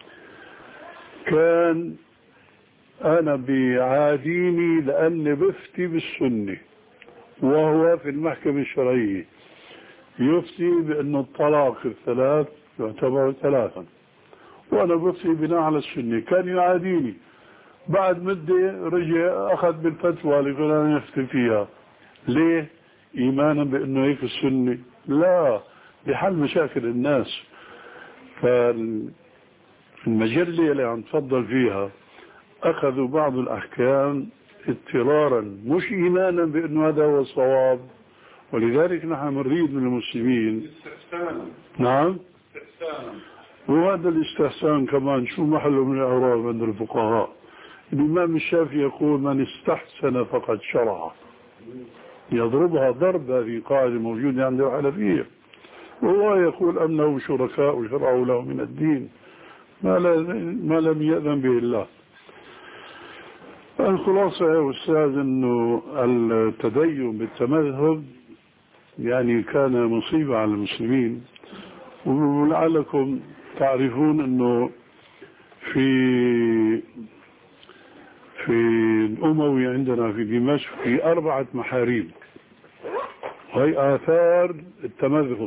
كان أنا بيعاديني لأني بفتي بالسنة، وهو في المحكمة الشرعية يفتي بأن الطلاق الثلاث يعتبر ثلاثا، وأنا بفتي بناء على السنة. كان يعاديني، بعد مدة رجع أخذ بالفتوى اللي كنا نفتي فيها. ليه؟ إيمانا بأنه هيك السنة؟ لا، لحل مشاكل الناس. فالمجلة اللي عم تفضل فيها أخذوا بعض الأحكام اضطرارا مش إيمانا بأنه هذا هو الصواب، ولذلك نحن نريد من المسلمين استحسانا. نعم استحسانا. وهذا الاستحسان كمان شو محله من الأعراب عند الفقهاء. الإمام الشافعي يقول من استحسن فقد شرع، يضربها ضرب، هذه قاعدة موجودة عند الحنفية. والله يقول أنه شركاء شرعوا له من الدين ما, ما لم يأذن به الله. الخلاصة يا أستاذ أنه التدين بالتمذهب يعني كان مصيبة على المسلمين، ولعلكم تعرفون أنه في في الأموي عندنا في دمشق في أربعة محاريب، وهي آثار التمذهب.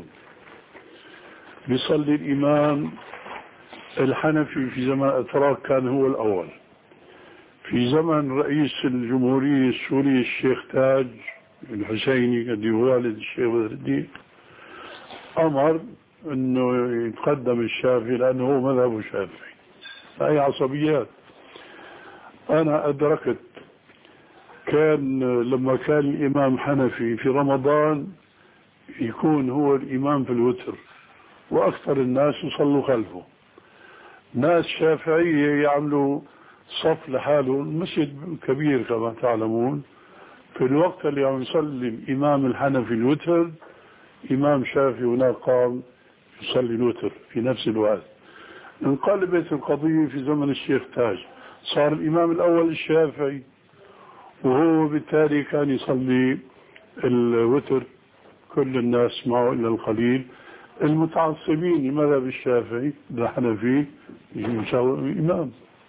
بيصلي الإمام الحنفي في زمن الأتراك كان هو الأول، في زمن رئيس الجمهورية السوري الشيخ تاج الحسيني الذي هو والد الشيخ بدر الدين أمر أنه يتقدم الشافعي لأنه هو مذهب الشافعي. هاي عصبيات. أنا أدركت كان لما كان الإمام حنفي في رمضان يكون هو الإمام في الوتر وأكثر الناس يصلوا خلفه، ناس شافعية يعملوا صف لحاله، المسجد كبير كما تعلمون، في الوقت اللي عم يصلي الإمام الحنفي الوتر، إمام شافعي هناك قام يصلي الوتر في نفس الوقت. انقلبت القضية في زمن الشيخ تاج، صار الإمام الأول الشافعي، وهو بالتالي كان يصلي الوتر كل الناس معه إلا القليل. المتعصبين لمذهب الشافعي الحنفي يشاور الإمام.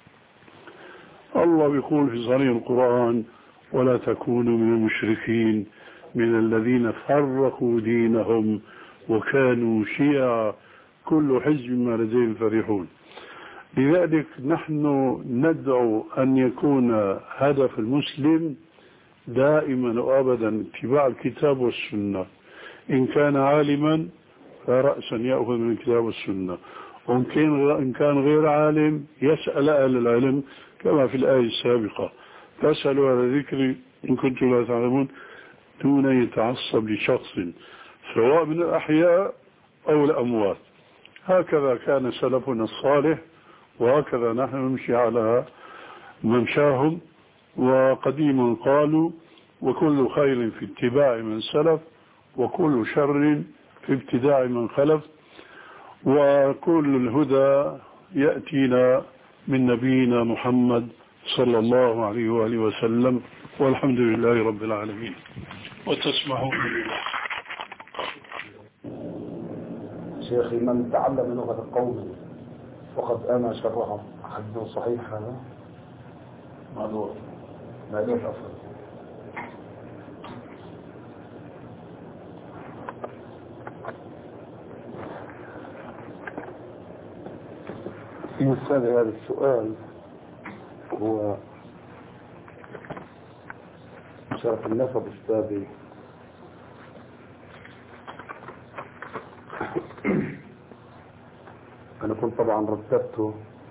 الله يقول في صريح القرآن: ولا تكونوا من المشركين من الذين فرقوا دينهم وكانوا شيعا كل حزب ما لديهم فرحون. لذلك نحن ندعو أن يكون هدف المسلم دائما وأبدا اتباع الكتاب والسنة. إن كان عالما فرأسا يأخذ من الكتاب والسنة، وإن كان غير عالم يسأل أهل العلم كما في الآية السابقة: فاسألوا أهل الذكر إن كنتم لا تعلمون، دون يتعصب لشخص سواء من الأحياء أو الأموات. هكذا كان سلفنا الصالح، وهكذا نحن نمشي على ممشاهم. وقديما قالوا: وكل خير في اتباع من سلف، وكل شر في ابتداع من خلف، وكل الهدى يأتينا من نبينا محمد صلى الله عليه وآله وسلم، والحمد لله رب العالمين. وتسمحوا بالله. شيخي: من تعلم لغة قوم وقد آمى شرهم، حديث صحيح هذا؟ معذور معذور أفضل. في مثال هذا السؤال هو شرف النسب السابق. أنا كنت طبعا رتبته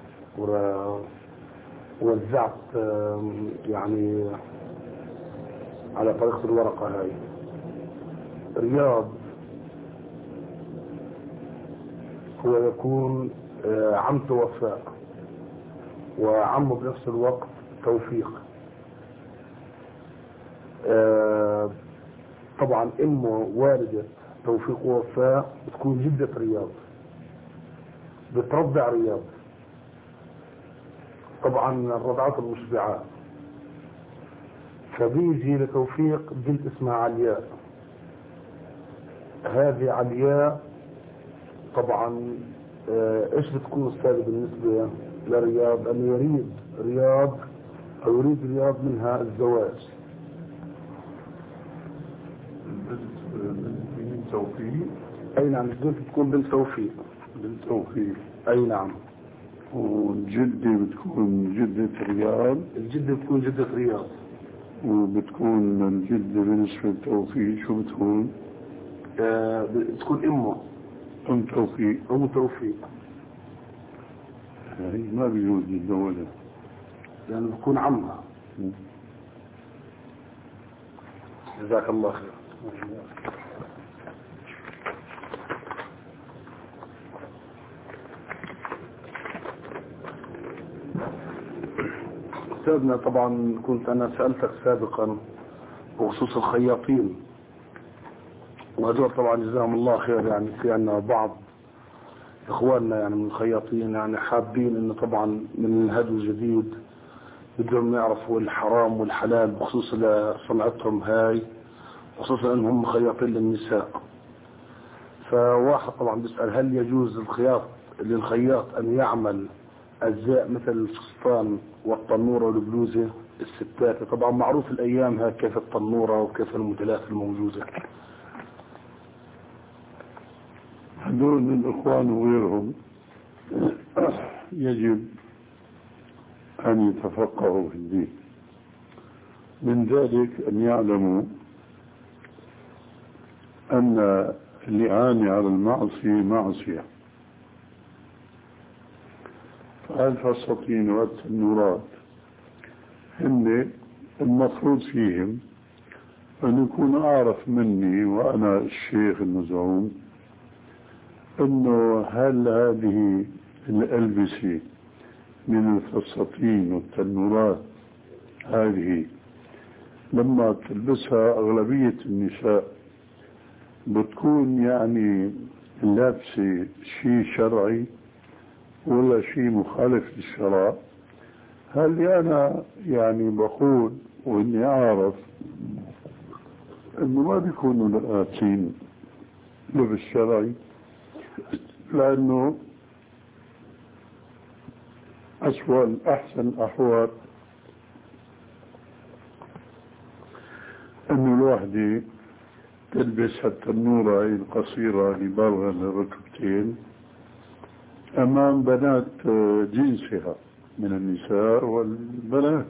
ووزعت يعني على طريقة الورقة هاي. رياض هو يكون عم توفاء، وعمه بنفس الوقت توفيق. طبعا امه والدة توفيق ووفاء بتكون جدة رياض، بترضع رياض. طبعا الرضعات المشبعات، فبيجي لتوفيق بنت اسمها علياء. هذه علياء طبعا ايش بتكون استاذ بالنسبة لرياض؟ انه يريد رياض او يريد رياض منها الزواج. بنت توفيق. اي نعم، البنت بتكون بنت توفيق. بنت توفيق. اي نعم. والجدة بتكون جدة رياض. الجدة بتكون جدة رياض. وبتكون الجدة بالنسبة لتوفيق شو بتكون؟ آه بتكون امه ام توفيق. ام توفيق. هي ما بيجوز يتزوجها لانه بكون عمها. جزاك الله خير. أستاذنا، طبعا كنت أنا سألتك سابقا بخصوص الخياطين، وهذول طبعا جزاهم الله خير، يعني في عنا بعض إخواننا يعني من الخياطين يعني حابين إنه طبعا من الهدي الجديد بدهم يعرفوا الحرام والحلال بخصوص صنعتهم هاي، خصوصا إنهم خياطين للنساء. فواحد طبعا بيسأل: هل يجوز الخياط للخياط أن يعمل أجزاء مثل الفستان والطنورة والبلوزة الستات؟ طبعا معروف الأيام ها كيف الطنورة وكيف الموديلات الموجودة. هذول من الإخوان وغيرهم يجب أن يتفقهوا في الدين. من ذلك أن يعلموا أن اللعان على المعصية معصية. الفساتين والتنورات هم المفروض فيهم أن يكون أعرف مني وأنا الشيخ المزعوم أنه هل هذه الألبسة من الفساتين والتنورات هذه لما تلبسها أغلبية النساء بتكون يعني لابسة شيء شرعي ولا شيء مخالف للشرع؟ هل أنا يعني بقول وإني أعرف إنه ما بيكونوا لابسين لبس شرعي، لأنه أسوأ أحسن الأحوال إنه الواحدة تلبس حتى النورة القصيرة اللي بالغة للركبتين أمام بنات جنسها من النساء والبنات،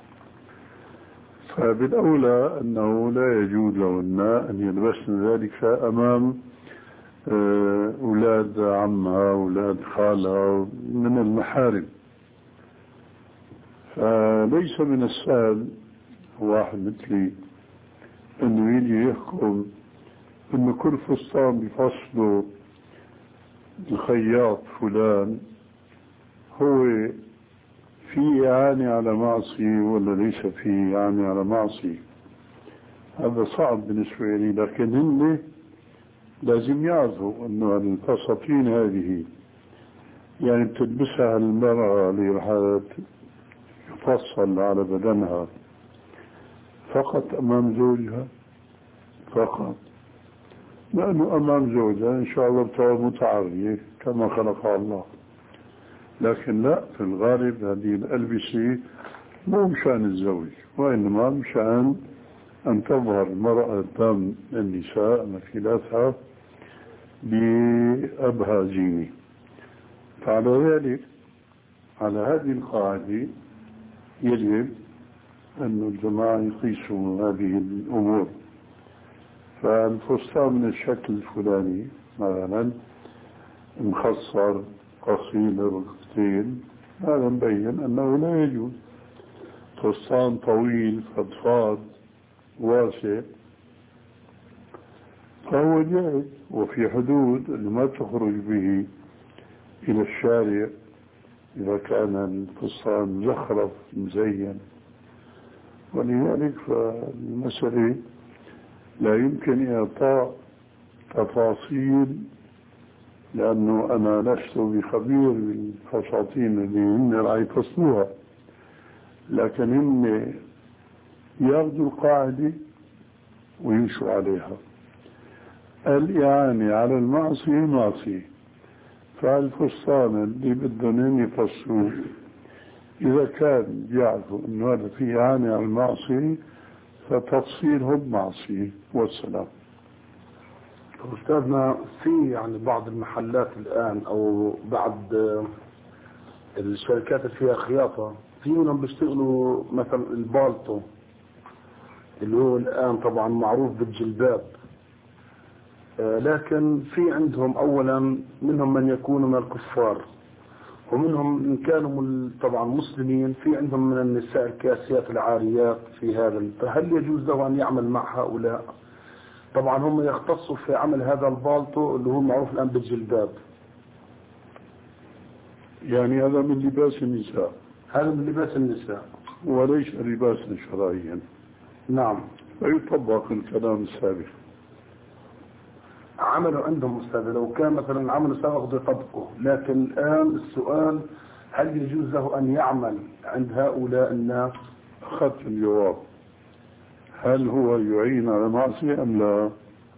فبالأولى أنه لا يجوز لهن أن يلبسن ذلك أمام أولاد عمها أولاد خالها من المحارم. فليس من السهل واحد مثلي أنه يجي يحكم أنه كل فستان بفصله الخياط فلان هو في إعانة على معصية ولا ليس في إعانة على معصية. هذا صعب بالنسبة لي، لكن هن لازم يعرفوا أنه الفساتين هذه يعني بتلبسها المرأة اللي رح يفصل على بدنها فقط أمام زوجها فقط، لأنه أمام زوجها إن شاء الله بتعود متعرية كما خلقها الله. لكن لا، في الغالب هذه الألبسة مو مشان الزوج، وإنما مشان أن تظهر المرأة قدام النساء مثيلاتها بأبهى زينة. فعلى ذلك على هذه القاعدة يجب أن الجماعة يقيسوا هذه الأمور. فالفستان من الشكل الفلاني مثلا مخصر قصير الركبتين هذا مبين أنه لا يجوز. فستان طويل فضفاض واسع فهو جائز وفي حدود أنه ما تخرج به إلى الشارع إذا كان الفستان مزخرف مزين. ولذلك فالمسألة لا يمكن إعطاء تفاصيل، لأنه أنا لست بخبير بالفساتين اللي هم رح يفصلوها، لكن هم ياخذوا القاعدة ويمشوا عليها. الإعانة على المعصية معصية، فالفستان اللي بدهم يفصلوه إذا كان يعرفوا أنه هذا فيه إعانة على المعصية فتفصيلهم معصية والسلام. أستاذنا في يعني بعض المحلات الآن أو بعض الشركات اللي فيها خياطة في منهم بيشتغلوا مثلا البالطو اللي هو الآن طبعا معروف بالجلباب، لكن في عندهم أولا منهم من يكونوا من الكفار ومنهم إن كانوا طبعا مسلمين، في عندهم من النساء الكاسيات العاريات في هذا. فهل يجوز له أن يعمل مع هؤلاء؟ طبعا هم يختصوا في عمل هذا البالطو اللي هو معروف الآن بالجلباب. يعني هذا من لباس النساء، هذا من لباس النساء وليس لباسا شرعيا. نعم. فيطبق الكلام السابق. عملوا عندهم أستاذ لو كان مثلا عملوا سابق بيطبقوا، لكن الآن السؤال هل يجوز له أن يعمل عند هؤلاء الناس؟ أخذت الجواب. هل هو يعين على معصية أم لا؟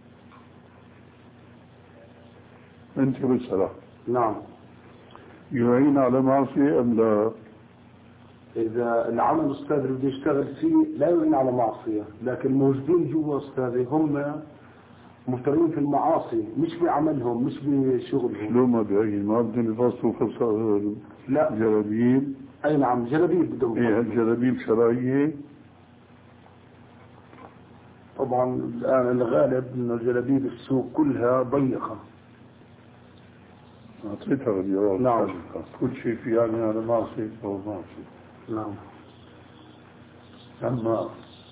أنت بالصلاة. نعم. يعين على معصية أم لا؟ إذا العمل أستاذ اللي بده يشتغل فيه لا يعين على معصية، لكن موجودين جوا أستاذ هم مفترين في المعاصي مش بعملهم مش بشغلهم. شلون ما بيعين؟ ما بدهم يفصلوا خصائص؟ لا. جلابيب؟ أي نعم جلابيب بدهم. إيه الجلابيب شرعية؟ طبعا الآن الغالب إنه الجلابيب السوق كلها ضيقة. أعطيتها الجواب. نعم. كل شيء في يعني على معصية أو معصية. نعم. أما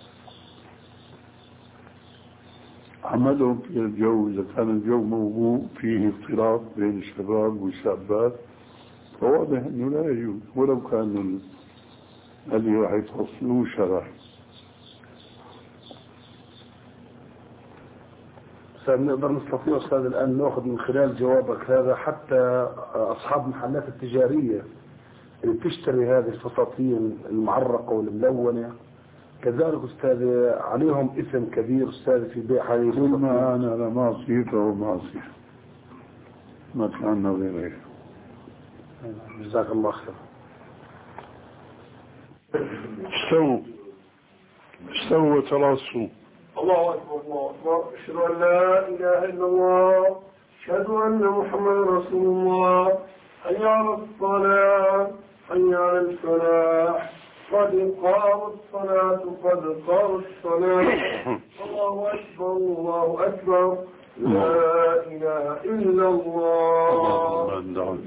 عملهم في الجو إذا كان الجو موضوع فيه اختلاط بين الشباب والشابات فواضح أنه لا يجوز ولو كان اللي راح يفصلوه شرعي. أستاذ نقدر نستطيع أستاذ الآن نأخذ من خلال جوابك هذا حتى أصحاب المحلات التجارية اللي بتشتري هذه الفساتين المعرقة والملونة كذلك أستاذ عليهم اسم كبير أستاذ في بيع هذه الفساتين؟ ما أنا لا معصية أو معصية ما كان غير هيك. جزاك الله خير. استووا استووا تراصوا. الله أكبر الله أكبر. أشهد أن لا إله إلا الله. أشهد أن محمد رسول الله. حي على الصلاة حي على الفلاح قد قامت الصلاة قد قامت الصلاة. الله أكبر الله أكبر. لا إله إلا الله.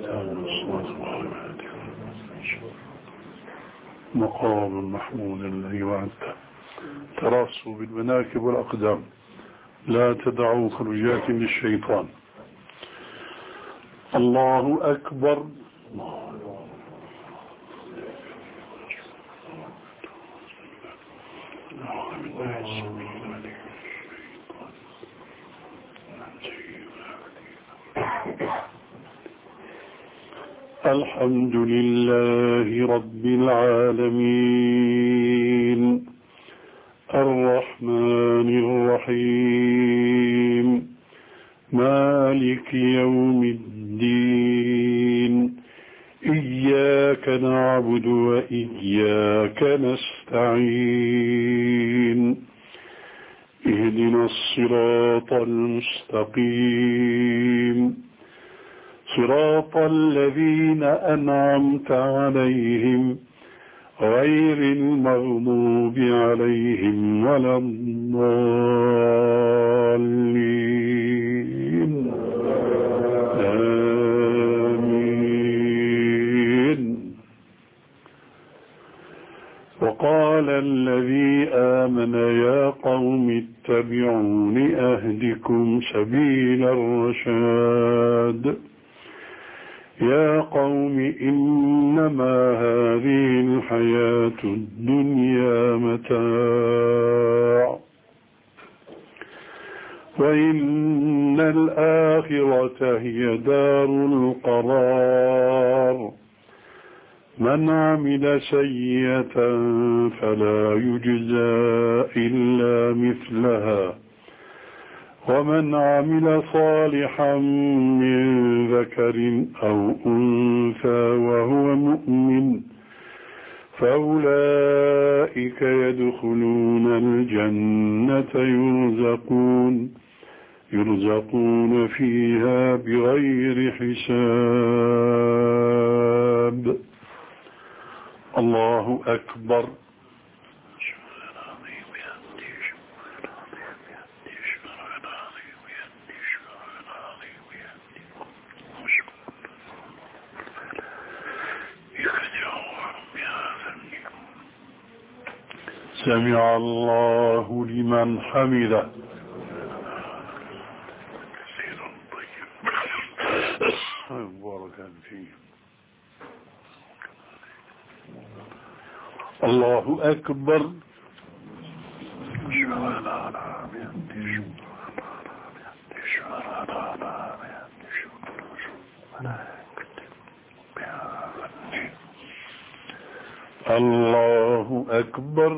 مقام المحمود الذي وعدته. تراصوا بالمناكب والأقدام لا تدعوا خرجات للشيطان. الله أكبر. الحمد لله رب العالمين الرحمن الرحيم مالك يوم الدين إياك نعبد وإياك نستعين اهدنا الصراط المستقيم صراط الذين أنعمت عليهم غير المغضوب عليهم ولا الضالين آمين. وقال الذي آمن يا قوم اتبعون أهدكم سبيل الرشاد يا قوم إنما هذه الحياة الدنيا متاع وإن الآخرة هي دار القرار من عمل سيئة فلا يجزى إلا مثلها ومن عمل صالحا من ذكر أو أنثى وهو مؤمن فأولئك يدخلون الجنة يرزقون يرزقون فيها بغير حساب. الله أكبر. سمع الله لمن حمده. بارك فيه. الله أكبر. الله أكبر.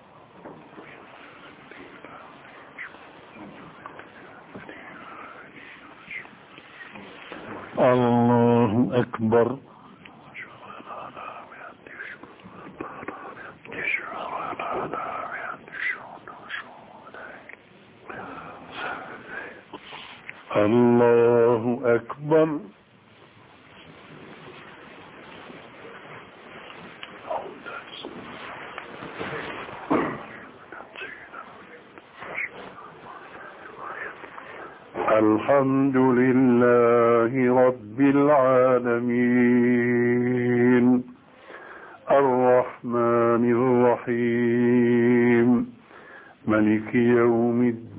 الله أكبر. الله أكبر. الحمد لله رب العالمين الرحمن الرحيم مالك يوم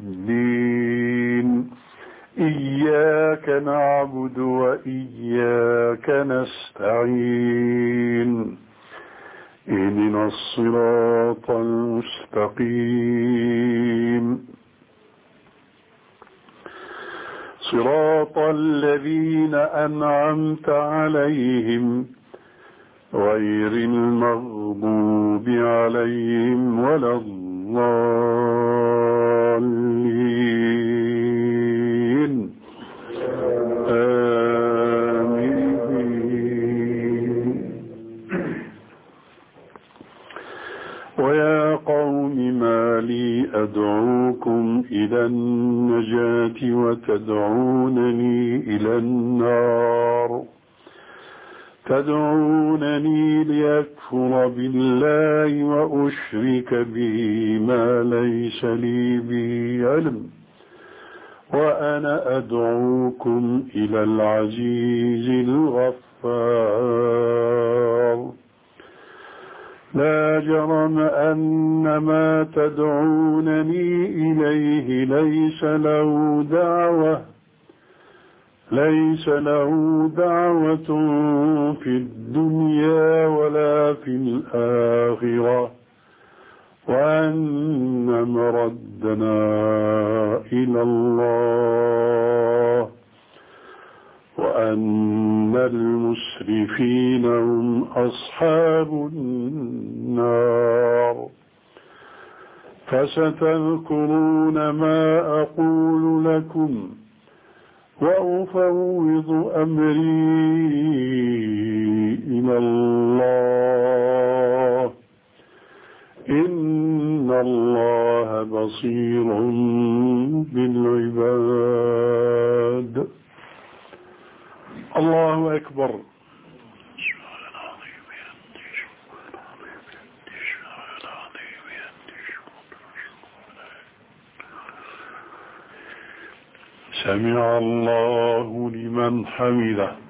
الدين إياك نعبد وإياك نستعين اهدنا الصراط المستقيم صراط الذين أنعمت عليهم غير المغضوب عليهم ولا الضالين آمين. ويا قوم ما لي أدعوكم إلى النجاة وتدعونني إلى النار تدعونني ليكفر بالله وأشرك به ما ليس لي به علم وأنا أدعوكم إلى العزيز الغفار لا جرم أن ما تدعونني إليه ليس له دعوة ليس له دعوة في الدنيا ولا في الآخرة وأن مردنا إلى الله وأن المسرفين هم أصحاب النار فستذكرون ما أقول لكم وأفوض أمري إلى الله إن الله بصير بالعباد. الله أكبر. سمع الله لمن حمده.